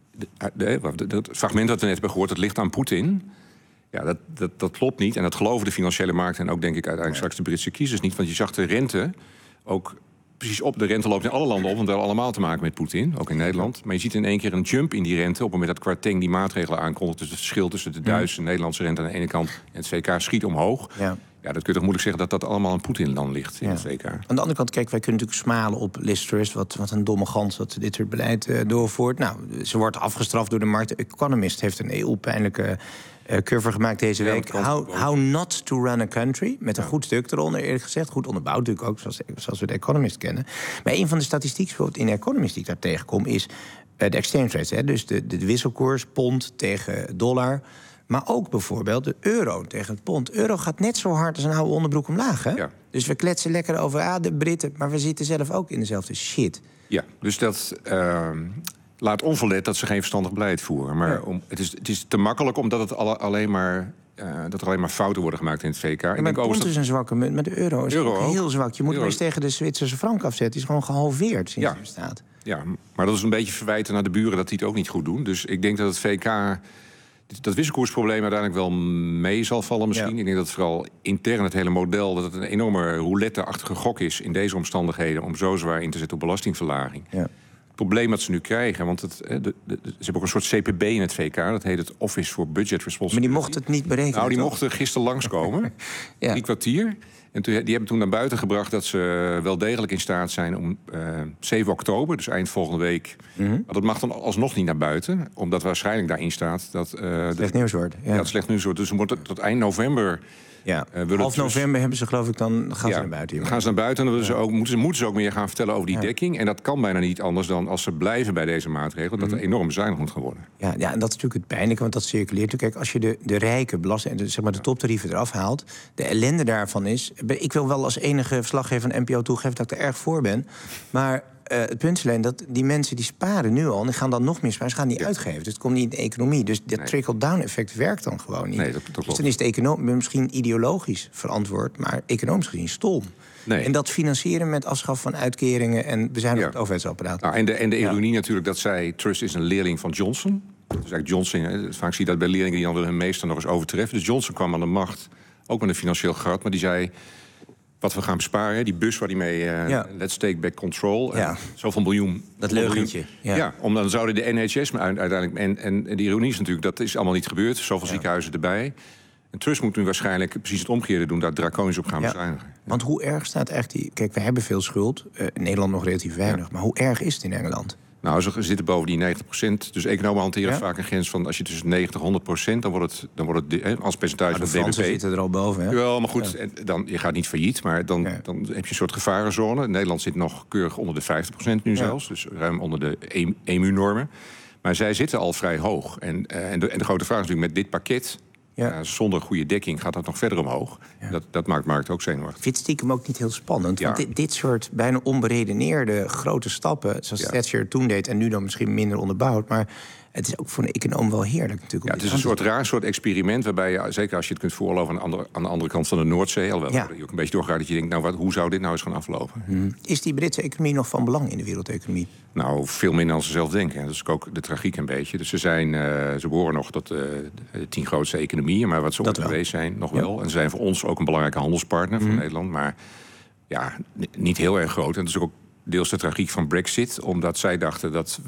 fragment dat we net hebben gehoord, dat ligt aan Poetin. Ja, dat klopt niet. En dat geloven de financiële markten en ook, denk ik, uiteindelijk straks de Britse kiezers niet. Want je zag de rente ook precies op. De rente loopt in alle landen op, want we hebben allemaal te maken met Poetin, ook in Nederland. Maar je ziet in één keer een jump in die rente op het moment dat Kwarteng die maatregelen aankondigt. Dus het verschil tussen de Duitse en Nederlandse rente aan de ene kant en het VK schiet omhoog. Ja, dat kun je toch moeilijk zeggen dat dat allemaal aan Poetin dan ligt in het VK. Aan de andere kant, kijk, wij kunnen natuurlijk smalen op Liz Truss, wat een domme gans dat dit soort beleid doorvoert. Nou, ze wordt afgestraft door de markt. The Economist heeft een EU-pijnlijke cover gemaakt deze week. How not to run a country. Met een goed stuk eronder, eerlijk gezegd. Goed onderbouwd natuurlijk ook, zoals we de Economist kennen. Maar een van de statistieken bijvoorbeeld in de Economist die ik daar tegenkom is de exchange rates. Hè? Dus de wisselkoers, pond tegen dollar. Maar ook bijvoorbeeld de euro tegen het pond. Euro gaat net zo hard als een oude onderbroek omlaag. Hè? Ja. Dus we kletsen lekker over de Britten, maar we zitten zelf ook in dezelfde shit. Ja, dus dat laat onverlet dat ze geen verstandig beleid voeren. Maar het is te makkelijk omdat het alleen maar fouten worden gemaakt in het VK. Ja, maar de pond is een zwakke munt, maar de euro is ook heel zwak. Je moet maar eens tegen de Zwitserse frank afzetten. Die is gewoon gehalveerd sinds het bestaat. Ja, maar dat is een beetje verwijten naar de buren dat die het ook niet goed doen. Dus ik denk dat het VK dat wisselkoersprobleem uiteindelijk wel mee zal vallen misschien. Ja. Ik denk dat vooral intern het hele model, dat het een enorme roulette-achtige gok is in deze omstandigheden om zo zwaar in te zetten op belastingverlaging. Ja. Het probleem dat ze nu krijgen, want ze hebben ook een soort CPB in het VK, dat heet het Office for Budget Responsibility. Maar die mocht het niet berekenen. Nou, die mochten gisteren langskomen, 3 kwartier. En die hebben toen naar buiten gebracht dat ze wel degelijk in staat zijn om 7 oktober, dus eind volgende week. Maar dat mag dan alsnog niet naar buiten, omdat waarschijnlijk daarin staat dat slecht nieuws wordt. Ja, het slecht nieuws wordt. Dus tot eind november. Ja, half november hebben ze geloof ik dan gaan ze naar buiten. Dan gaan ze naar buiten en dan moeten ze ook meer gaan vertellen over die dekking. En dat kan bijna niet anders dan als ze blijven bij deze maatregelen, dat er enorm bezuinigd moet gaan worden. Ja, en dat is natuurlijk het pijnlijke, want dat circuleert. Kijk, als je de rijke belasting en zeg maar de toptarieven eraf haalt, de ellende daarvan is. Ik wil wel als enige verslaggever van NPO toegeven dat ik er erg voor ben. Maar het punt is alleen dat die mensen die sparen nu al en die gaan dan nog meer sparen. Ze gaan niet uitgeven. Dus het komt niet in de economie. Dus dat trickle-down effect werkt dan gewoon niet. Nee, dat dus dan is het misschien ideologisch verantwoord, maar economisch gezien stom. Nee. En dat financieren met afschaf van uitkeringen en bezuinigen op het overheidsapparaat. Nou, en de ironie natuurlijk dat Truss is een leerling van Johnson. Dus eigenlijk Johnson, vaak zie je dat bij leerlingen die dan hun meester nog eens overtreffen. Dus Johnson kwam aan de macht, ook met een financieel gat, maar die zei wat we gaan besparen, die bus waar die mee let's take back control. Zoveel miljoen. Dat leugentje. Ja, omdat dan zouden de NHS uiteindelijk. En de ironie is natuurlijk, dat is allemaal niet gebeurd. Zoveel ziekenhuizen erbij. En Truss moet nu waarschijnlijk precies het omgekeerde doen, daar draconisch op gaan bezuinigen. Want hoe erg staat echt die. Kijk, we hebben veel schuld. In Nederland nog relatief weinig. Maar hoe erg is het in Engeland? Nou, ze zitten boven die 90%. Dus economen hanteren vaak een grens van als je tussen 90 en 100%, dan wordt het als percentage van de BBP. De zitten er al boven, hè? Ja, maar goed, dan, je gaat niet failliet, maar dan heb je een soort gevarenzone. Nederland zit nog keurig onder de 50% nu zelfs, dus ruim onder de EMU-normen. Maar zij zitten al vrij hoog. En de grote vraag is natuurlijk met dit pakket. Zonder goede dekking gaat dat nog verder omhoog. Ja. Dat maakt markt ook zenuwachtig. Ik vind het stiekem ook niet heel spannend. Want dit soort bijna onberedeneerde grote stappen, zoals Thatcher toen deed en nu dan misschien minder onderbouwd, maar het is ook voor een econoom wel heerlijk natuurlijk. Ja, het is een raar soort experiment waarbij je, zeker als je het kunt voorlopen aan de andere kant van de Noordzee, alhoewel je ook een beetje doorgaat dat je denkt, nou hoe zou dit nou eens gaan aflopen? Is die Britse economie nog van belang in de wereldeconomie? Nou, veel minder dan ze zelf denken. Dat is ook de tragiek een beetje. Dus ze behoren nog tot de 10 grootste economieën, maar wat ze ooit geweest zijn, nog wel. En ze zijn voor ons ook een belangrijke handelspartner van Nederland, maar niet heel erg groot. En dat is ook deels de tragiek van Brexit, omdat zij dachten dat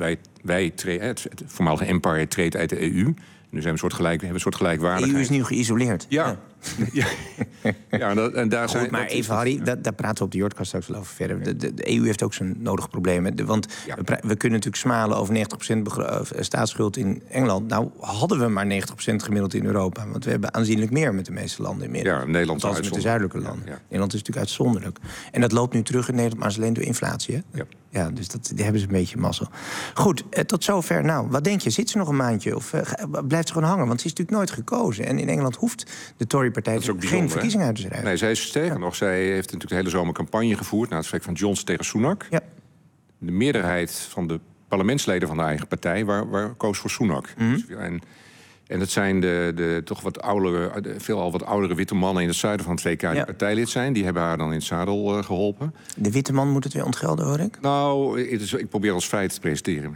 het voormalige empire treedt uit de EU. Nu zijn we hebben een soort gelijkwaardigheid. De EU is nu geïsoleerd. Ja, En daar Goed, zijn, maar even, Harry, daar praten we op de Jordkast straks wel over verder. De EU heeft ook zijn nodige problemen. Want we kunnen natuurlijk smalen over 90% staatsschuld in Engeland. Nou, hadden we maar 90% gemiddeld in Europa. Want we hebben aanzienlijk meer met de meeste landen inmiddels. Ja, Nederland is met de zuidelijke landen. Ja. Nederland is natuurlijk uitzonderlijk. En dat loopt nu terug in Nederland, maar is alleen door inflatie. Hè? Ja. Ja, dus die hebben ze een beetje mazzel. Goed, tot zover. Nou, wat denk je? Zit ze nog een maandje? Of blijft ze gewoon hangen? Want ze is natuurlijk nooit gekozen. En in Engeland hoeft de Tory-partij geen verkiezingen uit te schrijven. Nee, zij is sterker nog. Zij heeft natuurlijk de hele zomer campagne gevoerd... na het vertrek van Johnson tegen Sunak. Ja. De meerderheid van de parlementsleden van de eigen partij... waar koos voor Sunak. En dat zijn de toch wat oudere, veelal wat oudere witte mannen in het zuiden van het VK die partijlid zijn. Die hebben haar dan in het zadel geholpen. De witte man moet het weer ontgelden, hoor ik? Nou, ik probeer als feit te presenteren.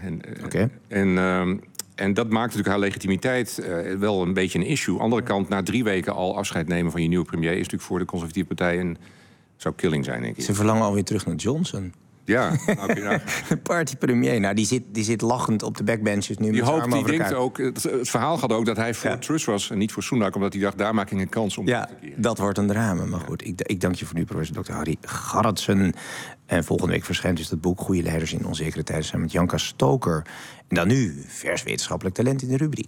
En dat maakt natuurlijk haar legitimiteit wel een beetje een issue. Andere kant, na 3 weken al afscheid nemen van je nieuwe premier... is natuurlijk voor de conservatieve partij zou killing zijn, denk ik. Ze verlangen alweer terug naar Johnson. Ja, de party-premier. Nou, die zit lachend op de backbenches nu. Die denkt ook, het verhaal gaat ook dat hij voor Truss was en niet voor Sunak, omdat hij dacht, daar maak ik een kans om te keren. Dat wordt een drama. Maar goed, ik dank je voor nu, professor Dr. Harry Garretsen. En volgende week verschijnt dus het boek Goede Leiders in Onzekere Tijden samen met Janka Stoker. En dan nu vers wetenschappelijk talent in de rubriek.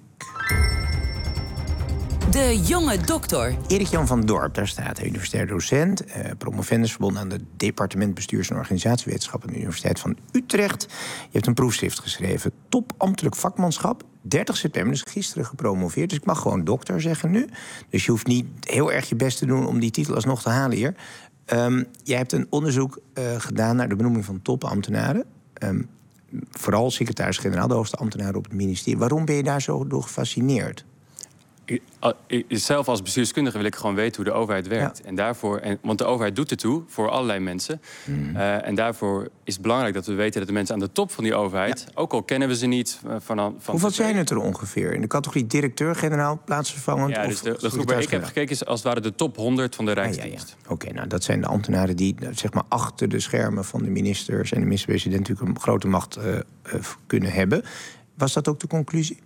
De jonge dokter. Erik-Jan van Dorp, daar staat hij, universitair docent, promovendus verbonden aan het departement Bestuurs- en Organisatiewetenschap aan de Universiteit van Utrecht. Je hebt een proefschrift geschreven, Top ambtelijk vakmanschap, 30 september, dus gisteren gepromoveerd. Dus ik mag gewoon dokter zeggen nu. Dus je hoeft niet heel erg je best te doen om die titel alsnog te halen hier. Jij hebt een onderzoek gedaan naar de benoeming van topambtenaren. Vooral secretaris-generaal, de hoogste ambtenaren op het ministerie. Waarom ben je daar zo door gefascineerd? Zelf als bestuurskundige wil ik gewoon weten hoe de overheid werkt. Ja. Want de overheid doet ertoe voor allerlei mensen. En daarvoor is het belangrijk dat we weten dat de mensen aan de top van die overheid... ook al kennen we ze niet van hoeveel zijn het er ongeveer? In de categorie directeur-generaal, plaatsvervangend? Ja, dus de groep waar ik heb gekeken is als het ware de top 100 van de Rijksdienst. Oké, nou dat zijn de ambtenaren die zeg maar achter de schermen van de ministers... en de minister-president natuurlijk een grote macht kunnen hebben. Was dat ook de conclusie?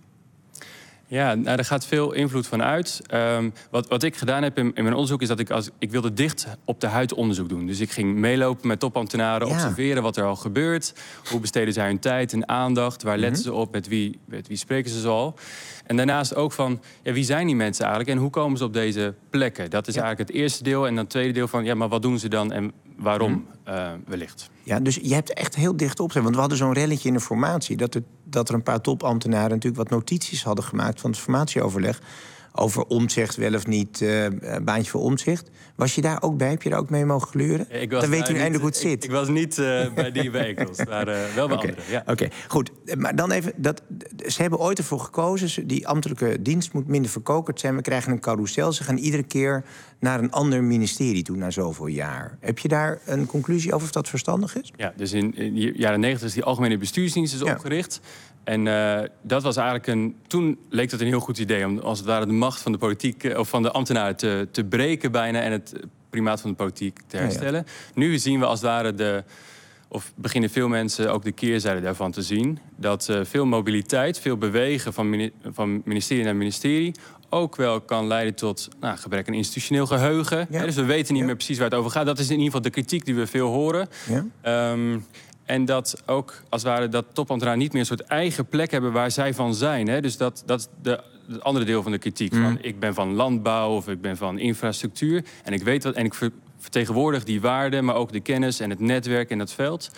Ja, nou, daar gaat veel invloed van uit. Wat ik gedaan heb in mijn onderzoek is dat ik wilde dicht op de huid onderzoek doen. Dus ik ging meelopen met topambtenaren, observeren wat er al gebeurt. Hoe besteden zij hun tijd en aandacht? Waar letten ze op? Met wie spreken ze zoal? En daarnaast ook van, wie zijn die mensen eigenlijk? En hoe komen ze op deze plekken? Dat is eigenlijk het eerste deel. En dan het tweede deel van, maar wat doen ze dan en waarom wellicht? Ja, dus je hebt echt heel dicht op. Want we hadden zo'n relletje in de formatie... dat er een paar topambtenaren natuurlijk wat notities hadden gemaakt... van het formatieoverleg over Omtzigt wel of niet, baantje voor Omtzigt. Was je daar ook bij? Heb je daar ook mee mogen gluren? Dan weet u eindelijk hoe het zit. Ik was niet bij die bijeenkomst, maar wel bij anderen. Ja. Oké, goed. Maar dan even, ze hebben ooit ervoor gekozen... die ambtelijke dienst moet minder verkokerd zijn. We krijgen een carousel. Ze gaan iedere keer naar een ander ministerie toe, na zoveel jaar. Heb je daar een conclusie over of dat verstandig is? Ja, dus in de jaren 90 is die algemene bestuursdienst opgericht... En dat was eigenlijk toen leek dat een heel goed idee om als het ware de macht van de politiek of van de ambtenaren te breken bijna en het primaat van de politiek te herstellen. Ja. Nu zien we als het ware beginnen veel mensen ook de keerzijde daarvan te zien. Dat veel mobiliteit, veel bewegen van ministerie naar ministerie ook wel kan leiden tot gebrek aan institutioneel geheugen. Ja. Dus we weten niet meer precies waar het over gaat. Dat is in ieder geval de kritiek die we veel horen. Ja. En dat ook, als het ware, dat topambtenaren niet meer een soort eigen plek hebben waar zij van zijn. Hè? Dus dat is het andere deel van de kritiek. Van, ik ben van landbouw of ik ben van infrastructuur. En ik weet wat, en ik vertegenwoordig die waarden, maar ook de kennis en het netwerk in dat veld.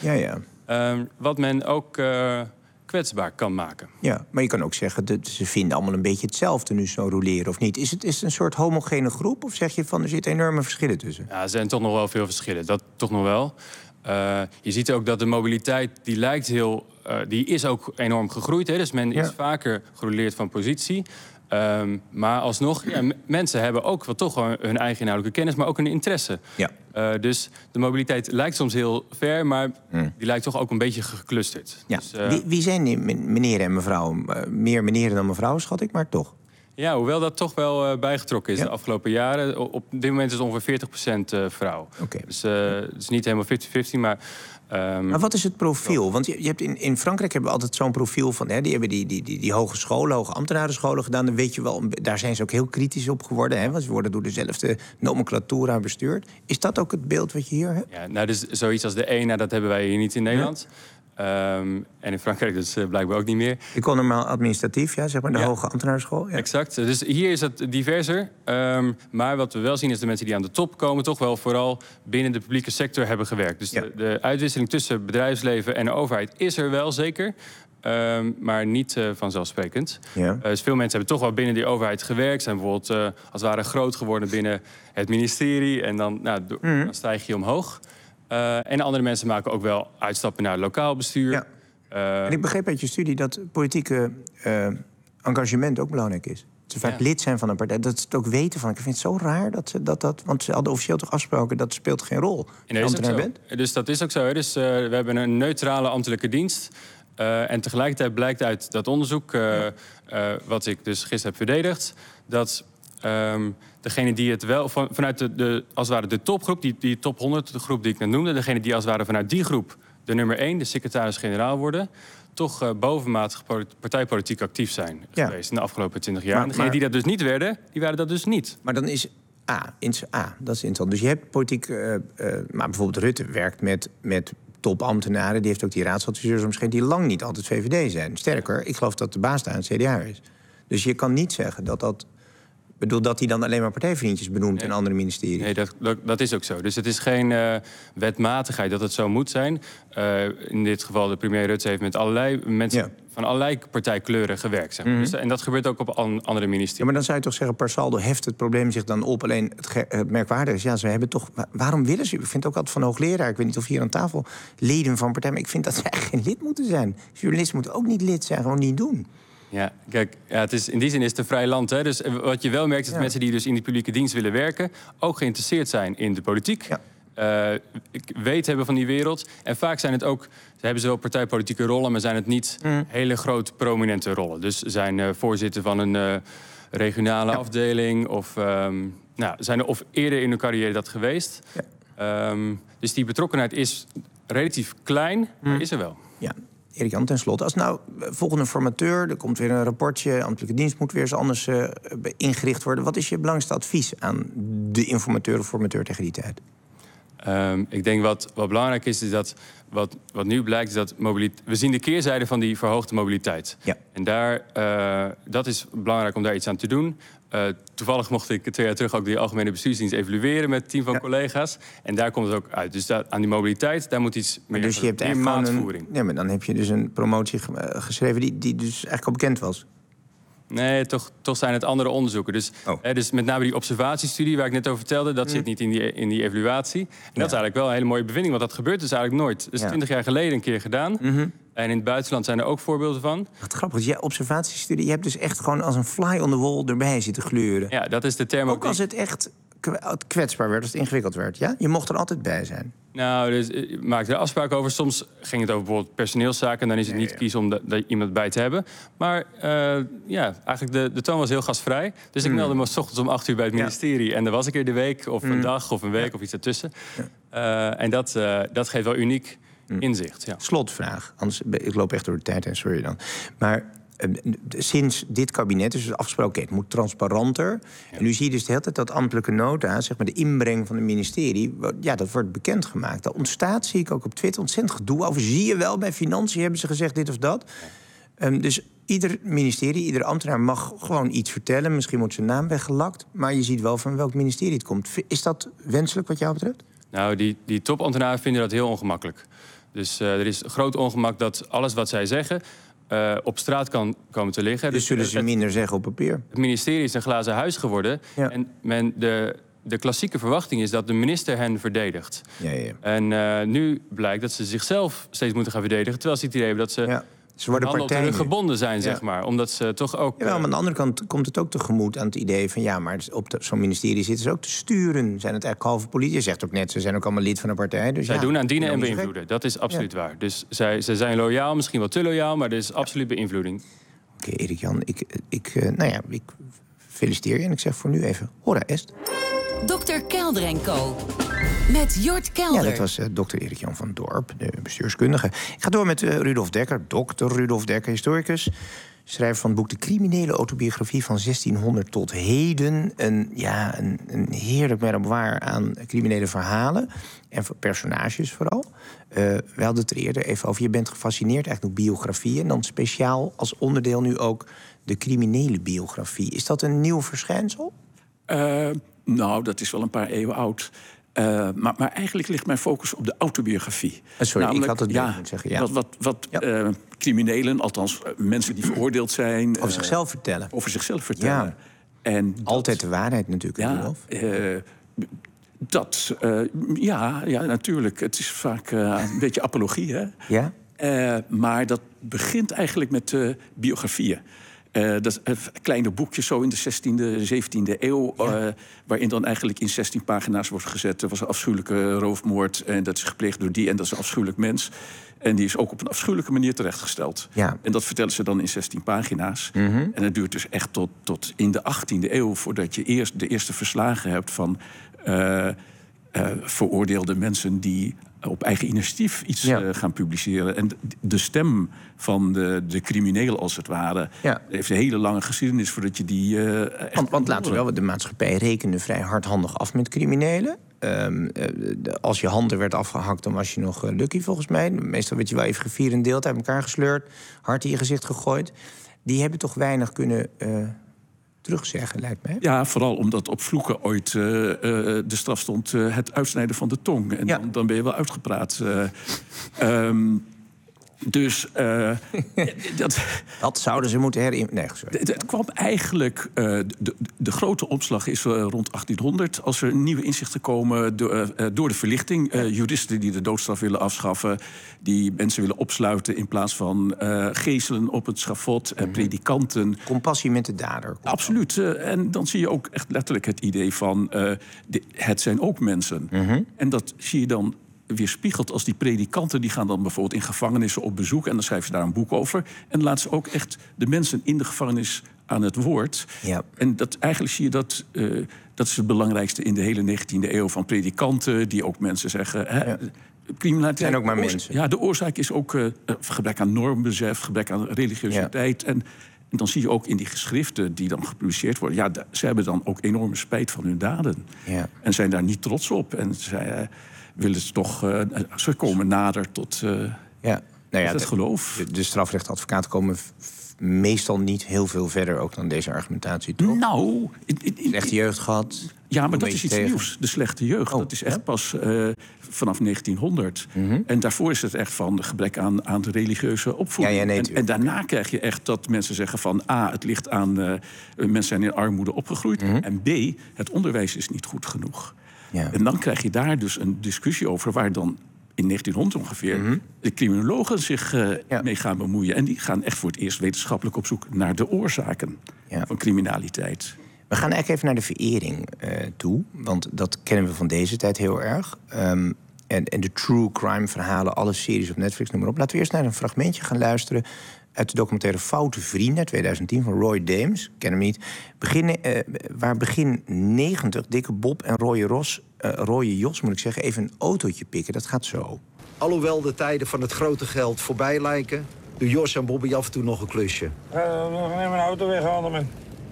Wat men ook kwetsbaar kan maken. Ja, maar je kan ook zeggen dat ze vinden allemaal een beetje hetzelfde nu zo roleren, of niet? Is het een soort homogene groep? Of zeg je van er zitten enorme verschillen tussen? Ja, er zijn toch nog wel veel verschillen. Dat toch nog wel. Je ziet ook dat de mobiliteit, die is ook enorm gegroeid. Hè? Dus men is vaker gerouleerd van positie. Maar alsnog, mensen hebben ook wel toch hun eigen inhoudelijke kennis, maar ook een interesse. Ja. Dus de mobiliteit lijkt soms heel ver, maar die lijkt toch ook een beetje geclusterd. Ja. Dus, wie zijn die meneer en mevrouw? Meer meneer dan mevrouw, schat ik, maar toch? Ja, hoewel dat toch wel bijgetrokken is de afgelopen jaren. Op dit moment is het ongeveer 40% vrouw. Dus het is niet helemaal 50-50, maar... Maar wat is het profiel? Want je hebt in Frankrijk hebben we altijd zo'n profiel van... die hebben die hogescholen, hoge ambtenarenscholen gedaan. Dan weet je wel, daar zijn ze ook heel kritisch op geworden. Want ze worden door dezelfde nomenclatura bestuurd. Is dat ook het beeld wat je hier hebt? Ja, nou, dus zoiets als de ENA, dat hebben wij hier niet in Nederland. En in Frankrijk dus blijkbaar ook niet meer. Economaal administratief, zeg maar, de hoge ambtenarenschool. Ja. Exact. Dus hier is het diverser. Maar wat we wel zien is de mensen die aan de top komen... toch wel vooral binnen de publieke sector hebben gewerkt. Dus de uitwisseling tussen bedrijfsleven en de overheid is er wel zeker... maar niet vanzelfsprekend. Ja. Dus veel mensen hebben toch wel binnen die overheid gewerkt. Zijn bijvoorbeeld als het ware groot geworden binnen het ministerie. En dan, dan stijg je omhoog. En andere mensen maken ook wel uitstappen naar het lokaal bestuur. Ja. En ik begreep uit je studie dat politieke engagement ook belangrijk is. Dat ze vaak lid zijn van een partij. Dat ze het ook weten van. Ik vind het zo raar dat ze dat... Want ze hadden officieel toch afgesproken dat speelt geen rol. Als je ambtenaar bent. Dus dat is ook zo. Hè. Dus we hebben een neutrale ambtelijke dienst. En tegelijkertijd blijkt uit dat onderzoek... wat ik dus gisteren heb verdedigd... dat... degene die het wel vanuit als het ware de topgroep, die top 100, de groep die ik net noemde, degene die als het ware vanuit die groep de nummer 1, de secretaris-generaal worden, toch bovenmatig partijpolitiek actief zijn geweest in de afgelopen 20 jaar. En degenen die dat dus niet werden, die waren dat dus niet. Maar dan is dat is interessant. Dus je hebt politiek, maar bijvoorbeeld Rutte werkt met topambtenaren, die heeft ook die raadsadviseurs omschreven, die lang niet altijd VVD zijn. Sterker, ik geloof dat de baas daar een CDA is. Dus je kan niet zeggen dat dat hij dan alleen maar partijvriendjes benoemt in andere ministeries. Nee, dat is ook zo. Dus het is geen wetmatigheid dat het zo moet zijn. In dit geval de premier Rutte heeft met allerlei mensen van allerlei partijkleuren gewerkt. Zeg maar. Dus, en dat gebeurt ook op andere ministeries. Ja, maar dan zou je toch zeggen, per saldo heft het probleem zich dan op. Alleen het merkwaardige is, ze hebben toch... Waarom willen ze? Ik vind ook altijd van hoogleraar. Ik weet niet of hier aan tafel leden van partij... maar ik vind dat ze eigenlijk geen lid moeten zijn. Journalisten moeten ook niet lid zijn, gewoon niet doen. Ja, kijk, het is, in die zin is het een vrij land. Hè? Dus wat je wel merkt is dat mensen die dus in die publieke dienst willen werken... ook geïnteresseerd zijn in de politiek. Weet hebben van die wereld. En vaak zijn het ook... Ze hebben wel partijpolitieke rollen, maar zijn het niet hele grote prominente rollen. Dus zijn voorzitter van een regionale afdeling... of zijn er of eerder in hun carrière dat geweest. Dus die betrokkenheid is relatief klein, maar is er wel. Ja. Erik-Jan, ten slotte, als nou volgende formateur... er komt weer een rapportje, ambtelijke dienst moet weer eens anders ingericht worden. Wat is je belangrijkste advies aan de informateur of formateur tegen die tijd? Ik denk wat belangrijk is dat wat nu blijkt... is dat we zien de keerzijde van die verhoogde mobiliteit. Ja. En dat is belangrijk om daar iets aan te doen. Toevallig mocht ik 2 jaar terug ook de algemene bestuursdienst evalueren... met een team van collega's. En daar komt het ook uit. Dus aan die mobiliteit, daar moet iets meer, dus je hebt meer maatvoering. Maar dan heb je dus een promotie geschreven die dus eigenlijk al bekend was. Nee, toch zijn het andere onderzoeken. Dus, dus met name die observatiestudie waar ik net over vertelde... dat zit niet in die evaluatie. En dat is eigenlijk wel een hele mooie bevinding... want dat gebeurt dus eigenlijk nooit. Dat is 20 jaar geleden een keer gedaan. En in het buitenland zijn er ook voorbeelden van. Wat grappig, je observatiestudie... je hebt dus echt gewoon als een fly on the wall erbij zitten gleuren. Ja, dat is de term ook als het echt kwetsbaar werd, als het ingewikkeld werd. Ja? Je mocht er altijd bij zijn. Nou, dus je maakt er afspraken over. Soms ging het over bijvoorbeeld personeelszaken... en dan is het niet kiezen om daar iemand bij te hebben. Maar eigenlijk de toon was heel gastvrij. Dus ik meldde me 's ochtends om 8 uur bij het ministerie... en dan was ik er de week, of een dag, of een week, of iets ertussen. En dat geeft wel uniek inzicht. Ja. Slotvraag, anders ik loop echt door de tijd heen, sorry dan. Maar sinds dit kabinet is dus afgesproken, het moet transparanter. Ja. En nu zie je dus de hele tijd dat ambtelijke nota, zeg maar de inbreng van het ministerie, dat wordt bekendgemaakt. Dat ontstaat, zie ik ook op Twitter, ontzettend gedoe over. Zie je wel, bij Financiën hebben ze gezegd dit of dat. Dus ieder ministerie, ieder ambtenaar mag gewoon iets vertellen. Misschien wordt zijn naam weggelakt, maar je ziet wel van welk ministerie het komt. Is dat wenselijk wat jou betreft? Nou, die topambtenaren vinden dat heel ongemakkelijk. Dus er is groot ongemak dat alles wat zij zeggen op straat kan komen te liggen. Dus zullen ze minder zeggen op papier? Het ministerie is een glazen huis geworden. Ja. En de klassieke verwachting is dat de minister hen verdedigt. En nu blijkt dat ze zichzelf steeds moeten gaan verdedigen... terwijl ze het idee hebben dat ze worden partijen gebonden zijn, zeg maar. Omdat ze toch ook... Ja, maar aan de andere kant komt het ook tegemoet aan het idee van... maar op zo'n ministerie zitten ze ook te sturen. Zijn het eigenlijk halve politie? Je zegt ook net, ze zijn ook allemaal lid van een partij. Dus zij doen aan dienen en beïnvloeden. Dat is absoluut waar. Dus ze zijn loyaal, misschien wel te loyaal... maar er is absoluut beïnvloeding. Oké, Erik-Jan, ik feliciteer je. En ik zeg voor nu even, hora est. Dr. Kelder en Co. Met Jort Kelder. Ja, dat was dokter Erik-Jan van Dorp, de bestuurskundige. Ik ga door met Rudolf Dekker, dokter Rudolf Dekker, historicus. Schrijver van het boek De Criminele Autobiografie van 1600 tot heden. Een heerlijk merkwaar aan criminele verhalen. En personages vooral. We hadden het er eerder even over. Je bent gefascineerd eigenlijk door biografieën. En dan speciaal als onderdeel nu ook de criminele biografie. Is dat een nieuw verschijnsel? Nou, dat is wel een paar eeuwen oud. Maar eigenlijk ligt mijn focus op de autobiografie. Sorry, namelijk, ik had het moeten zeggen. Ja. Wat criminelen, althans mensen die veroordeeld zijn... Over zichzelf vertellen. Over zichzelf vertellen. Ja. En altijd de waarheid natuurlijk, Rudolf. Ja, natuurlijk. Het is vaak een beetje apologie, hè? Ja. Maar dat begint eigenlijk met biografieën. Dat kleine boekjes zo in de 16e, 17e eeuw... waarin dan eigenlijk in 16 pagina's wordt gezet... er was een afschuwelijke roofmoord en dat is gepleegd door die... en dat is een afschuwelijk mens. En die is ook op een afschuwelijke manier terechtgesteld. Ja. En dat vertellen ze dan in 16 pagina's. Mm-hmm. En het duurt dus echt tot in de 18e eeuw... voordat je de eerste verslagen hebt van veroordeelde mensen... die op eigen initiatief iets gaan publiceren. En de stem van de crimineel, als het ware... heeft een hele lange geschiedenis voordat je die want laten we wel, de maatschappij rekende vrij hardhandig af met criminelen. Als je hand er werd afgehakt, dan was je nog lucky volgens mij. Meestal werd je wel even gevierendeeld, uit elkaar gesleurd... hard in je gezicht gegooid. Die hebben toch weinig kunnen... terugzeggen, lijkt mij. Ja, vooral omdat op vloeken ooit de straf stond... het uitsnijden van de tong. En dan ben je wel uitgepraat. Dus dat zouden ze moeten herinneren. Nee, sorry. Het kwam eigenlijk... De grote omslag is rond 1800... als er nieuwe inzichten komen door de verlichting. Juristen die de doodstraf willen afschaffen... die mensen willen opsluiten in plaats van geeselen op het schafot. Predikanten. Compassie met de dader. Absoluut. En dan zie je ook echt letterlijk het idee van... het zijn ook mensen. En dat zie je dan... weerspiegeld als die predikanten... die gaan dan bijvoorbeeld in gevangenissen op bezoek... en dan schrijven ze daar een boek over. En dan laten ze ook echt de mensen in de gevangenis aan het woord. Ja. En eigenlijk zie je dat... dat is het belangrijkste in de hele 19e eeuw... van predikanten die ook mensen zeggen... criminaliteit zijn ook maar mensen. Ja, de oorzaak is ook gebrek aan normbesef... gebrek aan religiositeit... Ja. En dan zie je ook in die geschriften die dan gepubliceerd worden... ja, ze hebben dan ook enorme spijt van hun daden. Ja. En zijn daar niet trots op. En zij... willen ze toch... ze komen nader tot het geloof. De strafrechtadvocaten komen meestal niet heel veel verder... ook dan deze argumentatie, toch? Nou... Slechte jeugd gehad. Ja, maar dat is iets nieuws. De slechte jeugd. Dat is echt pas vanaf 1900. En daarvoor is het echt van gebrek aan de religieuze opvoeding. En daarna krijg je echt dat mensen zeggen van... A, het ligt aan... mensen zijn in armoede opgegroeid. En B, het onderwijs is niet goed genoeg. Ja. En dan krijg je daar dus een discussie over... waar dan in 1900 ongeveer de criminologen zich mee gaan bemoeien. En die gaan echt voor het eerst wetenschappelijk op zoek... naar de oorzaken van criminaliteit. We gaan eigenlijk even naar de verering toe. Want dat kennen we van deze tijd heel erg. En de true crime verhalen, alle series op Netflix, noem maar op. Laten we eerst naar een fragmentje gaan luisteren... uit de documentaire Foute Vrienden, 2010, van Roy Dames. Ik ken hem niet. Waar begin 90 Dikke Bob en Rooie Jos, moet ik zeggen, even een autootje pikken. Dat gaat zo. Alhoewel de tijden van het grote geld voorbij lijken... doen Jos en Bobby af en toe nog een klusje. Neem mijn auto weghalen, man.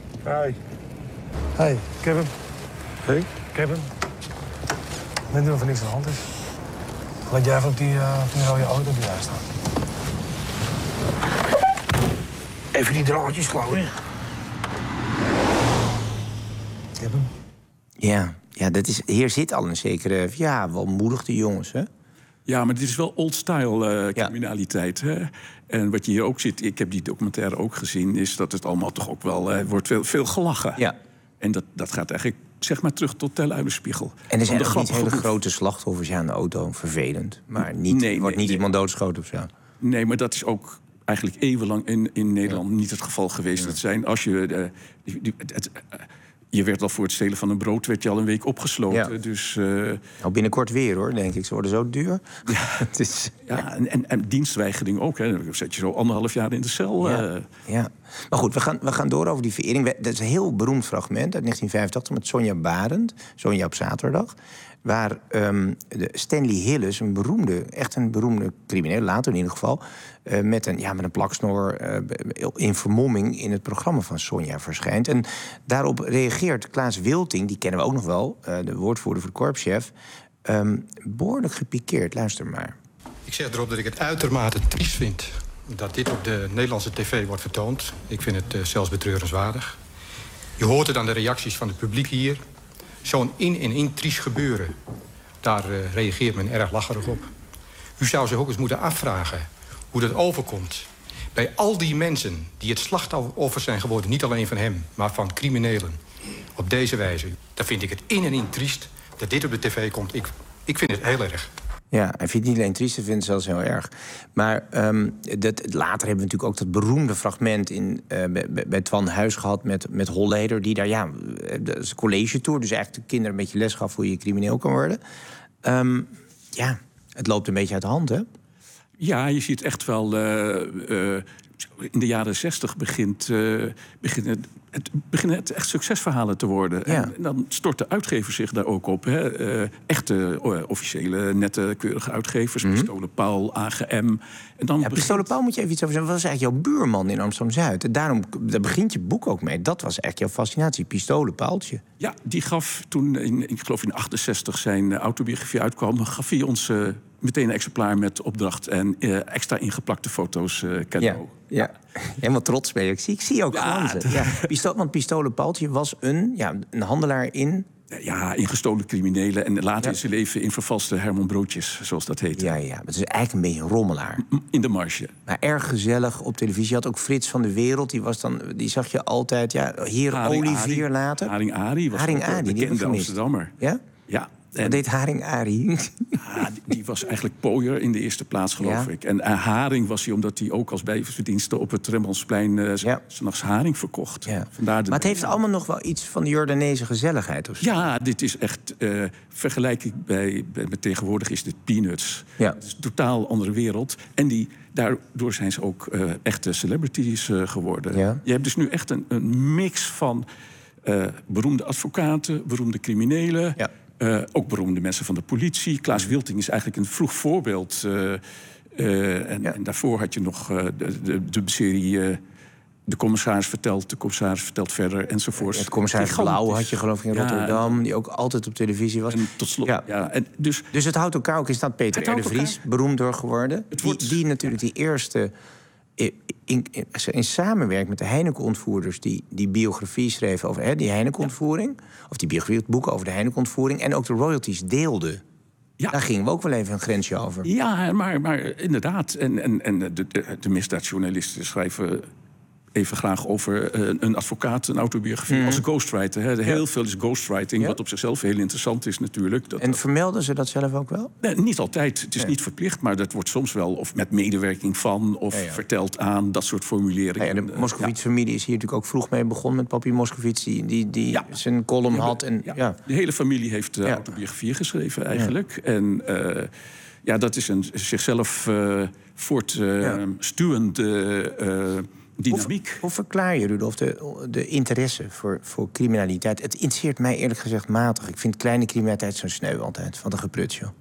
Hey, ik heb hem. Hey? Ik heb hem. Net doen of er niks aan de hand is. Let jij even op die rode auto die daar staat. Even die draadjes gooien. Ik heb hem. Ja, hier zit al een zekere, wel moedige jongens, hè? Ja, maar dit is wel old-style criminaliteit. Hè? En wat je hier ook ziet, ik heb die documentaire ook gezien... is dat het allemaal toch ook wel wordt veel gelachen. Ja. En dat gaat eigenlijk, zeg maar, terug tot Tel Uilenspiegel. En er zijn niet hele grote slachtoffers aan de auto, vervelend. Maar wordt niet iemand doodgeschoten of zo. Nee, maar dat is ook... eigenlijk eeuwenlang in Nederland niet het geval geweest. Dat zijn, als je je werd al voor het stelen van een brood werd je al een week opgesloten. Ja. Dus, binnenkort weer, hoor, denk ik. Ze worden zo duur. Ja, het is... en dienstweigering ook. Hè. Dan zet je zo 1,5 jaar in de cel. Ja. Maar goed, we gaan door over die verering. Dat is een heel beroemd fragment uit 1985 met Sonja Barend. Sonja op zaterdag. Waar Stanley Hilles, een beroemde crimineel, later in ieder geval, met een plaksnor in vermomming in het programma van Sonja verschijnt. En daarop reageert Klaas Wilting, die kennen we ook nog wel, de woordvoerder voor de korpschef, behoorlijk gepikeerd. Luister maar. Ik zeg erop dat ik het uitermate triest vind dat dit op de Nederlandse tv wordt vertoond. Ik vind het zelfs betreurenswaardig. Je hoort het aan de reacties van het publiek hier. Zo'n in triest gebeuren, daar reageert men erg lacherig op. U zou zich ook eens moeten afvragen hoe dat overkomt bij al die mensen die het slachtoffer zijn geworden. Niet alleen van hem, maar van criminelen. Op deze wijze. Dan vind ik het in triest dat dit op de tv komt. Ik vind het heel erg. Ja, hij vindt het niet alleen triest, hij vindt het zelfs heel erg. Maar later hebben we natuurlijk ook dat beroemde fragment bij Twan Huis gehad met Holleder, die daar, dat is een college tour, dus eigenlijk de kinderen een beetje les gaf hoe je crimineel kan worden. Het loopt een beetje uit de hand, hè? Ja, je ziet echt wel. In de jaren 60 beginnen het echt succesverhalen te worden. Ja. En dan stort de uitgever zich daar ook op. Hè. Echte officiële, nette, keurige uitgevers. Pistolen Paul, AGM. En dan Pistolen Paul moet je even iets over zeggen. Dat was eigenlijk jouw buurman in Amsterdam-Zuid. Daar begint je boek ook mee. Dat was echt jouw fascinatie, Pistolen Paultje. Ja, die gaf toen, ik geloof in 68 zijn autobiografie uitkwam, gaf hij ons meteen een exemplaar met opdracht en extra ingeplakte foto's cadeau. Ja. Helemaal trots ben je. Ik zie ook glanzen. Want Pistolen Paultje was een handelaar in... Ja, in gestolen criminelen en later in zijn leven in vervalste Herman Broodjes, zoals dat heet. Ja, maar het is eigenlijk een beetje een rommelaar. In de marge. Maar erg gezellig op televisie. Je had ook Frits van de Wereld, die zag je altijd. Heer Olivier later. Haring Arie was een bekende Amsterdammer. Ja? Ja. Wat deed Haring Arie? Die was eigenlijk pooier in de eerste plaats, geloof ik. En haring was hij omdat hij ook als bijverdienste op het Rembrandtsplein 's nachts haring verkocht. Ja. Maar het heeft allemaal nog wel iets van de Jordaanese gezelligheid of zo. Ja, dit is echt... vergelijking met tegenwoordig is dit peanuts. Ja. Het is een totaal andere wereld. En daardoor zijn ze ook echte celebrities geworden. Ja. Je hebt dus nu echt een mix van beroemde advocaten, beroemde criminelen... Ja. Ook beroemde mensen van de politie. Klaas Wilting is eigenlijk een vroeg voorbeeld. En daarvoor had je nog de serie... De commissaris vertelt verder, enzovoort. Het commissaris Blauw had je geloof ik in Rotterdam... die ook altijd op televisie was. En tot slot, dus het houdt elkaar ook in stand. Peter R. de Vries, beroemd door geworden. Die natuurlijk die eerste... In samenwerking met de Heineken-ontvoerders... die biografie schreven over die Heineken-ontvoering... of die biografie, het boek over de Heineken-ontvoering... en ook de royalties deelden. Ja. Daar gingen we ook wel even een grensje over. Ja, maar inderdaad. En de misdaadjournalisten schrijven... even graag over een advocaat, een autobiografie als ghostwriter. Hè. Heel veel is ghostwriting, wat op zichzelf heel interessant is natuurlijk. En vermelden ze dat zelf ook wel? Nee, niet altijd. Het is niet verplicht, maar dat wordt soms wel... of met medewerking van, of verteld aan, dat soort formuleringen. De Moskovits-familie is hier natuurlijk ook vroeg mee begonnen... met papi Moskovits, die zijn column had. En, De hele familie heeft autobiografieën geschreven eigenlijk. En dat is een zichzelf voortstuwende... dynamiek. Hoe verklaar je, Rudolf, de interesse voor criminaliteit? Het interesseert mij eerlijk gezegd matig. Ik vind kleine criminaliteit zo sneu altijd. Wat een gepruts, joh.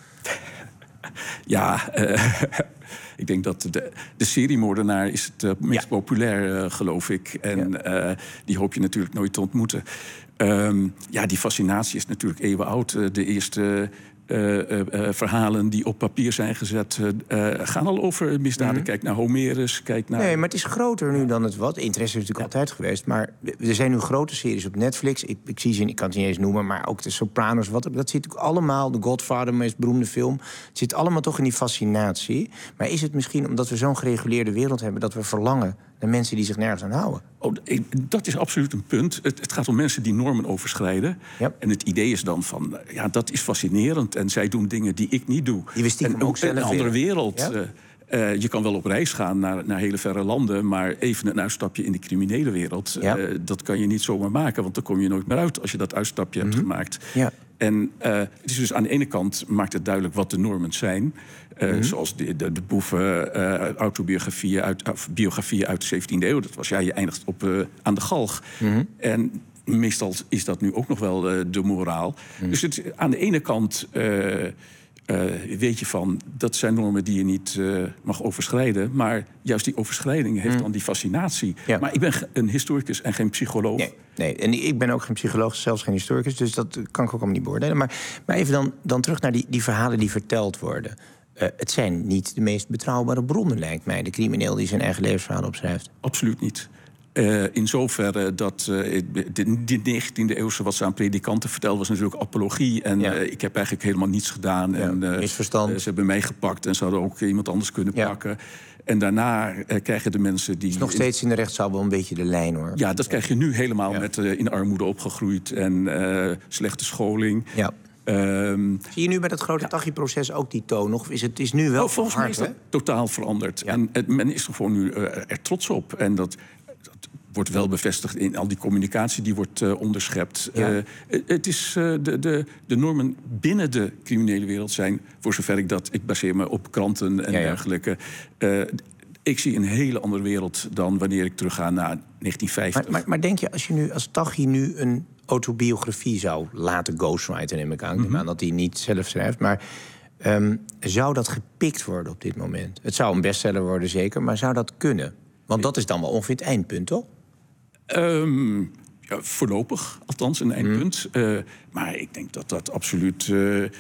Ik denk dat de seriemoordenaar is het meest populair, geloof ik. En die hoop je natuurlijk nooit te ontmoeten. Die fascinatie is natuurlijk eeuwenoud. De eerste... verhalen die op papier zijn gezet... gaan al over misdaden. Kijk naar Homerus, kijk naar... Nee, maar het is groter nu dan het wat. Interesse is natuurlijk altijd geweest. Maar er zijn nu grote series op Netflix. Ik zie ze, ik kan het niet eens noemen... maar ook de Sopranos, dat zit natuurlijk allemaal... The Godfather, de meest beroemde film. Het zit allemaal toch in die fascinatie. Maar is het misschien omdat we zo'n gereguleerde wereld hebben... dat we verlangen naar mensen die zich nergens aan houden? Dat is absoluut een punt. Het gaat om mensen die normen overschrijden. Ja. En het idee is dan van, dat is fascinerend... en zij doen dingen die ik niet doe. Die we stiekem ook zelf een andere wereld. Je kan wel op reis gaan naar hele verre landen, maar even een uitstapje in de criminele wereld, dat kan je niet zomaar maken, want dan kom je nooit meer uit als je dat uitstapje hebt gemaakt. Ja. En het is dus aan de ene kant maakt het duidelijk wat de normen zijn. Zoals de boeven, biografieën uit de 17e eeuw. Dat was, je eindigt aan de galg. En meestal is dat nu ook nog wel de moraal. Dus aan de ene kant weet je van, dat zijn normen die je niet mag overschrijden. Maar juist die overschrijding heeft dan die fascinatie. Ja. Maar ik ben een historicus en geen psycholoog. Nee, en ik ben ook geen psycholoog, zelfs geen historicus. Dus dat kan ik ook allemaal niet beoordelen. Maar even dan terug naar die verhalen die verteld worden. Het zijn niet de meest betrouwbare bronnen, lijkt mij. De crimineel die zijn eigen levensverhaal opschrijft. Absoluut niet. In zoverre dat de 19e-eeuwse wat ze aan predikanten vertelden was natuurlijk apologie. En ik heb eigenlijk helemaal niets gedaan. Misverstand. Ze hebben mij gepakt en ze hadden ook iemand anders kunnen pakken. En daarna krijgen de mensen die... Het is nog steeds in de rechtszaal wel een beetje de lijn, hoor. Ja, dat krijg je nu helemaal met in armoede opgegroeid en slechte scholing. Ja. Zie je nu bij dat grote Taghi-proces ook die toon nog? Is nu wel volgens mij is dat totaal veranderd. Ja. En men is er gewoon nu er trots op. En dat wordt wel bevestigd in al die communicatie die wordt onderschept. Ja. Het is de normen binnen de criminele wereld zijn, voor zover ik baseer me op kranten en dergelijke. Ik zie een hele andere wereld dan wanneer ik terugga naar 1950. Maar denk je, als Taghi nu een autobiografie zou laten ghostwriten, neem ik aan dat hij niet zelf schrijft, maar zou dat gepikt worden op dit moment? Het zou een bestseller worden, zeker, maar zou dat kunnen? Want dat is dan wel ongeveer het eindpunt, toch? Voorlopig, althans, een eindpunt. Maar ik denk dat dat absoluut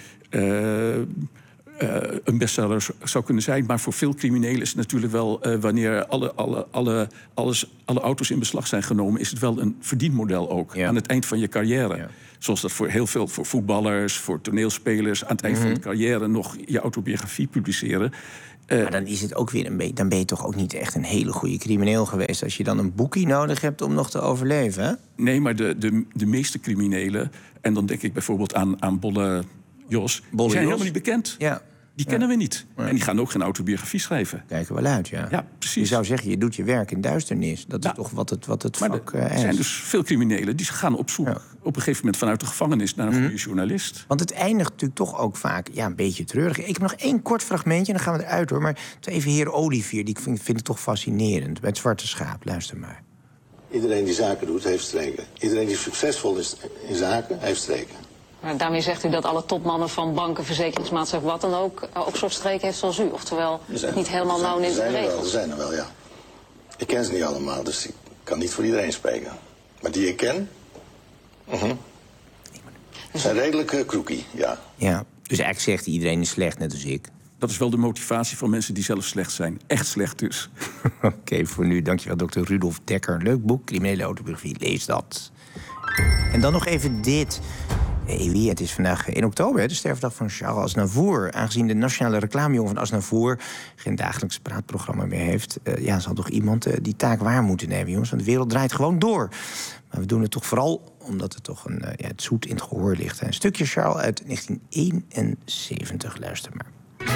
een bestseller zou kunnen zijn. Maar voor veel criminelen is het natuurlijk wel, wanneer alle auto's in beslag zijn genomen, is het wel een verdienmodel ook. Aan het eind van je carrière. Ja. Zoals dat voor heel veel, voor voetballers, voor toneelspelers, aan het eind van de carrière nog je autobiografie publiceren. Maar dan is het ook weer dan ben je toch ook niet echt een hele goede crimineel geweest als je dan een boekie nodig hebt om nog te overleven, hè? Nee, maar de meeste criminelen, en dan denk ik bijvoorbeeld aan Bolle Jos, die zijn helemaal niet bekend. Ja. Die kennen we niet. Ja. En die gaan ook geen autobiografie schrijven. Kijken wel uit, ja. Ja, precies. Je zou zeggen, je doet je werk in duisternis. Dat is toch wat het vak is. Er zijn dus veel criminelen die gaan op zoek op een gegeven moment vanuit de gevangenis naar een goede journalist. Want het eindigt natuurlijk toch ook vaak een beetje treurig. Ik heb nog één kort fragmentje en dan gaan we eruit, hoor. Maar even heer Olivier, die vind ik toch fascinerend. Bij het Zwarte Schaap, luister maar. Iedereen die zaken doet, heeft streken. Iedereen die succesvol is in zaken, heeft streken. Maar daarmee zegt u dat alle topmannen van banken, verzekeringsmaatschappijen, wat dan ook, ook soort streken heeft zoals u. Oftewel, niet helemaal nauw in de regels. Er zijn er wel, ja. Ik ken ze niet allemaal, dus ik kan niet voor iedereen spreken. Maar die ik ken, zijn redelijk kroekie, ja. Ja, dus eigenlijk zegt iedereen is slecht, net als ik. Dat is wel de motivatie van mensen die zelf slecht zijn. Echt slecht dus. Oké, voor nu. Dankjewel, dokter Rudolf Dekker. Leuk boek, Criminele Autobiografie. Lees dat. En dan nog even dit. Het is vandaag 1 oktober, de sterfdag van Charles Aznavour. Aangezien de nationale reclamejongen van Aznavour geen dagelijks praatprogramma meer heeft, zal toch iemand die taak waar moeten nemen, jongens. Want de wereld draait gewoon door. Maar we doen het toch vooral omdat het toch het zoet in het gehoor ligt. Een stukje Charles uit 1971, luister maar.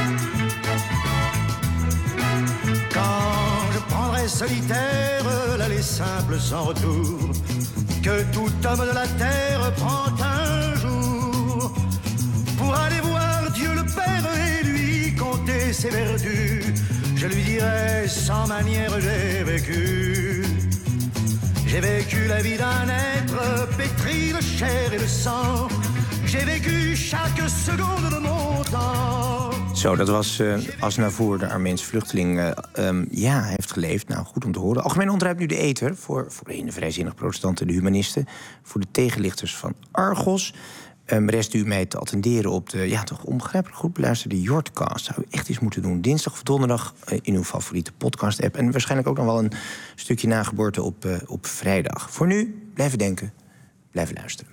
Quand je prendrai solitaire l'allée simple sans retour, que tout homme de la terre prend un jour, pour aller voir Dieu le Père et lui compter ses vertus, je lui dirai sans manière j'ai vécu. J'ai vécu la vie d'un être pétri de chair et de sang. J'ai vécu chaque seconde de mon temps. Zo, dat was Aznavour, de Armeense vluchteling, heeft geleefd. Nou, goed om te horen. Algemeen ontruimt nu de ether voor de vrijzinnig protestanten, de humanisten, voor de tegenlichters van Argos. Rest u mij te attenderen op de toch onbegrijpelijk goed beluisterde Jordcast. Zou u echt eens moeten doen. Dinsdag of donderdag in uw favoriete podcast-app. En waarschijnlijk ook nog wel een stukje nageboorte op vrijdag. Voor nu, blijven denken, blijven luisteren.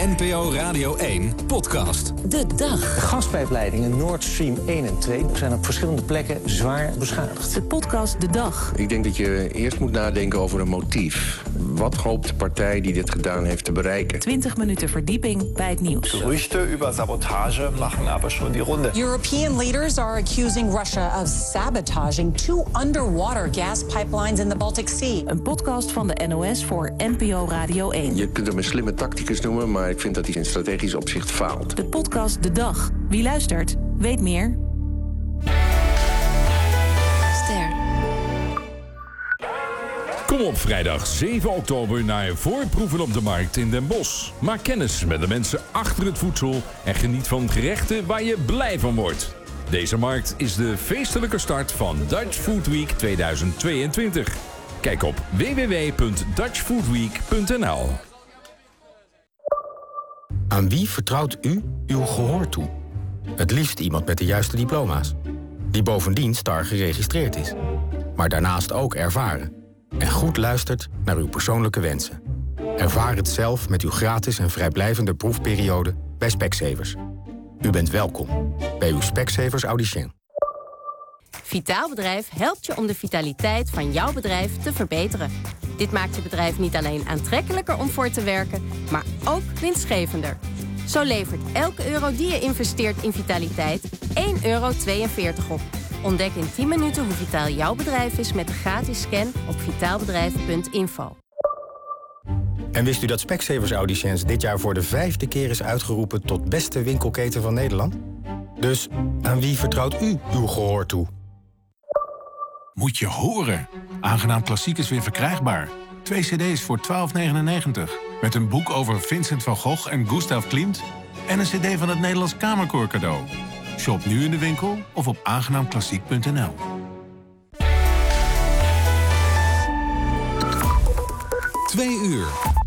NPO Radio 1 podcast. De dag. De gaspijpleidingen Nord Stream 1 en 2 zijn op verschillende plekken zwaar beschadigd. De podcast De Dag. Ik denk dat je eerst moet nadenken over een motief. Wat hoopt de partij die dit gedaan heeft te bereiken? 20 minuten verdieping bij het nieuws. Gerüchte über Sabotage machen aber schon die Runde. European leaders are accusing Russia of sabotaging 2 underwater gas pipelines in the Baltic Sea. Een podcast van de NOS voor NPO Radio 1. Je kunt hem een slimme tacticus noemen, maar ik vind dat hij in strategisch opzicht faalt. De podcast De Dag. Wie luistert, weet meer. Ster. Kom op vrijdag 7 oktober naar Voorproeven op de Markt in Den Bosch. Maak kennis met de mensen achter het voedsel en geniet van gerechten waar je blij van wordt. Deze markt is de feestelijke start van Dutch Food Week 2022. Kijk op www.dutchfoodweek.nl. Aan wie vertrouwt u uw gehoor toe? Het liefst iemand met de juiste diploma's. Die bovendien STAR geregistreerd is. Maar daarnaast ook ervaren. En goed luistert naar uw persoonlijke wensen. Ervaar het zelf met uw gratis en vrijblijvende proefperiode bij Specsavers. U bent welkom bij uw Specsavers Audicien. Vitaal Bedrijf helpt je om de vitaliteit van jouw bedrijf te verbeteren. Dit maakt je bedrijf niet alleen aantrekkelijker om voor te werken, maar ook winstgevender. Zo levert elke euro die je investeert in vitaliteit 1,42 euro op. Ontdek in 10 minuten hoe vitaal jouw bedrijf is met de gratis scan op vitaalbedrijf.info. En wist u dat Specsavers Audiciëns dit jaar voor de 5e keer is uitgeroepen tot beste winkelketen van Nederland? Dus aan wie vertrouwt u uw gehoor toe? Moet je horen. Aangenaam Klassiek is weer verkrijgbaar. 2 cd's voor €12,99. Met een boek over Vincent van Gogh en Gustav Klimt. En een cd van het Nederlands Kamerkoor cadeau. Shop nu in de winkel of op aangenaamklassiek.nl. Twee uur.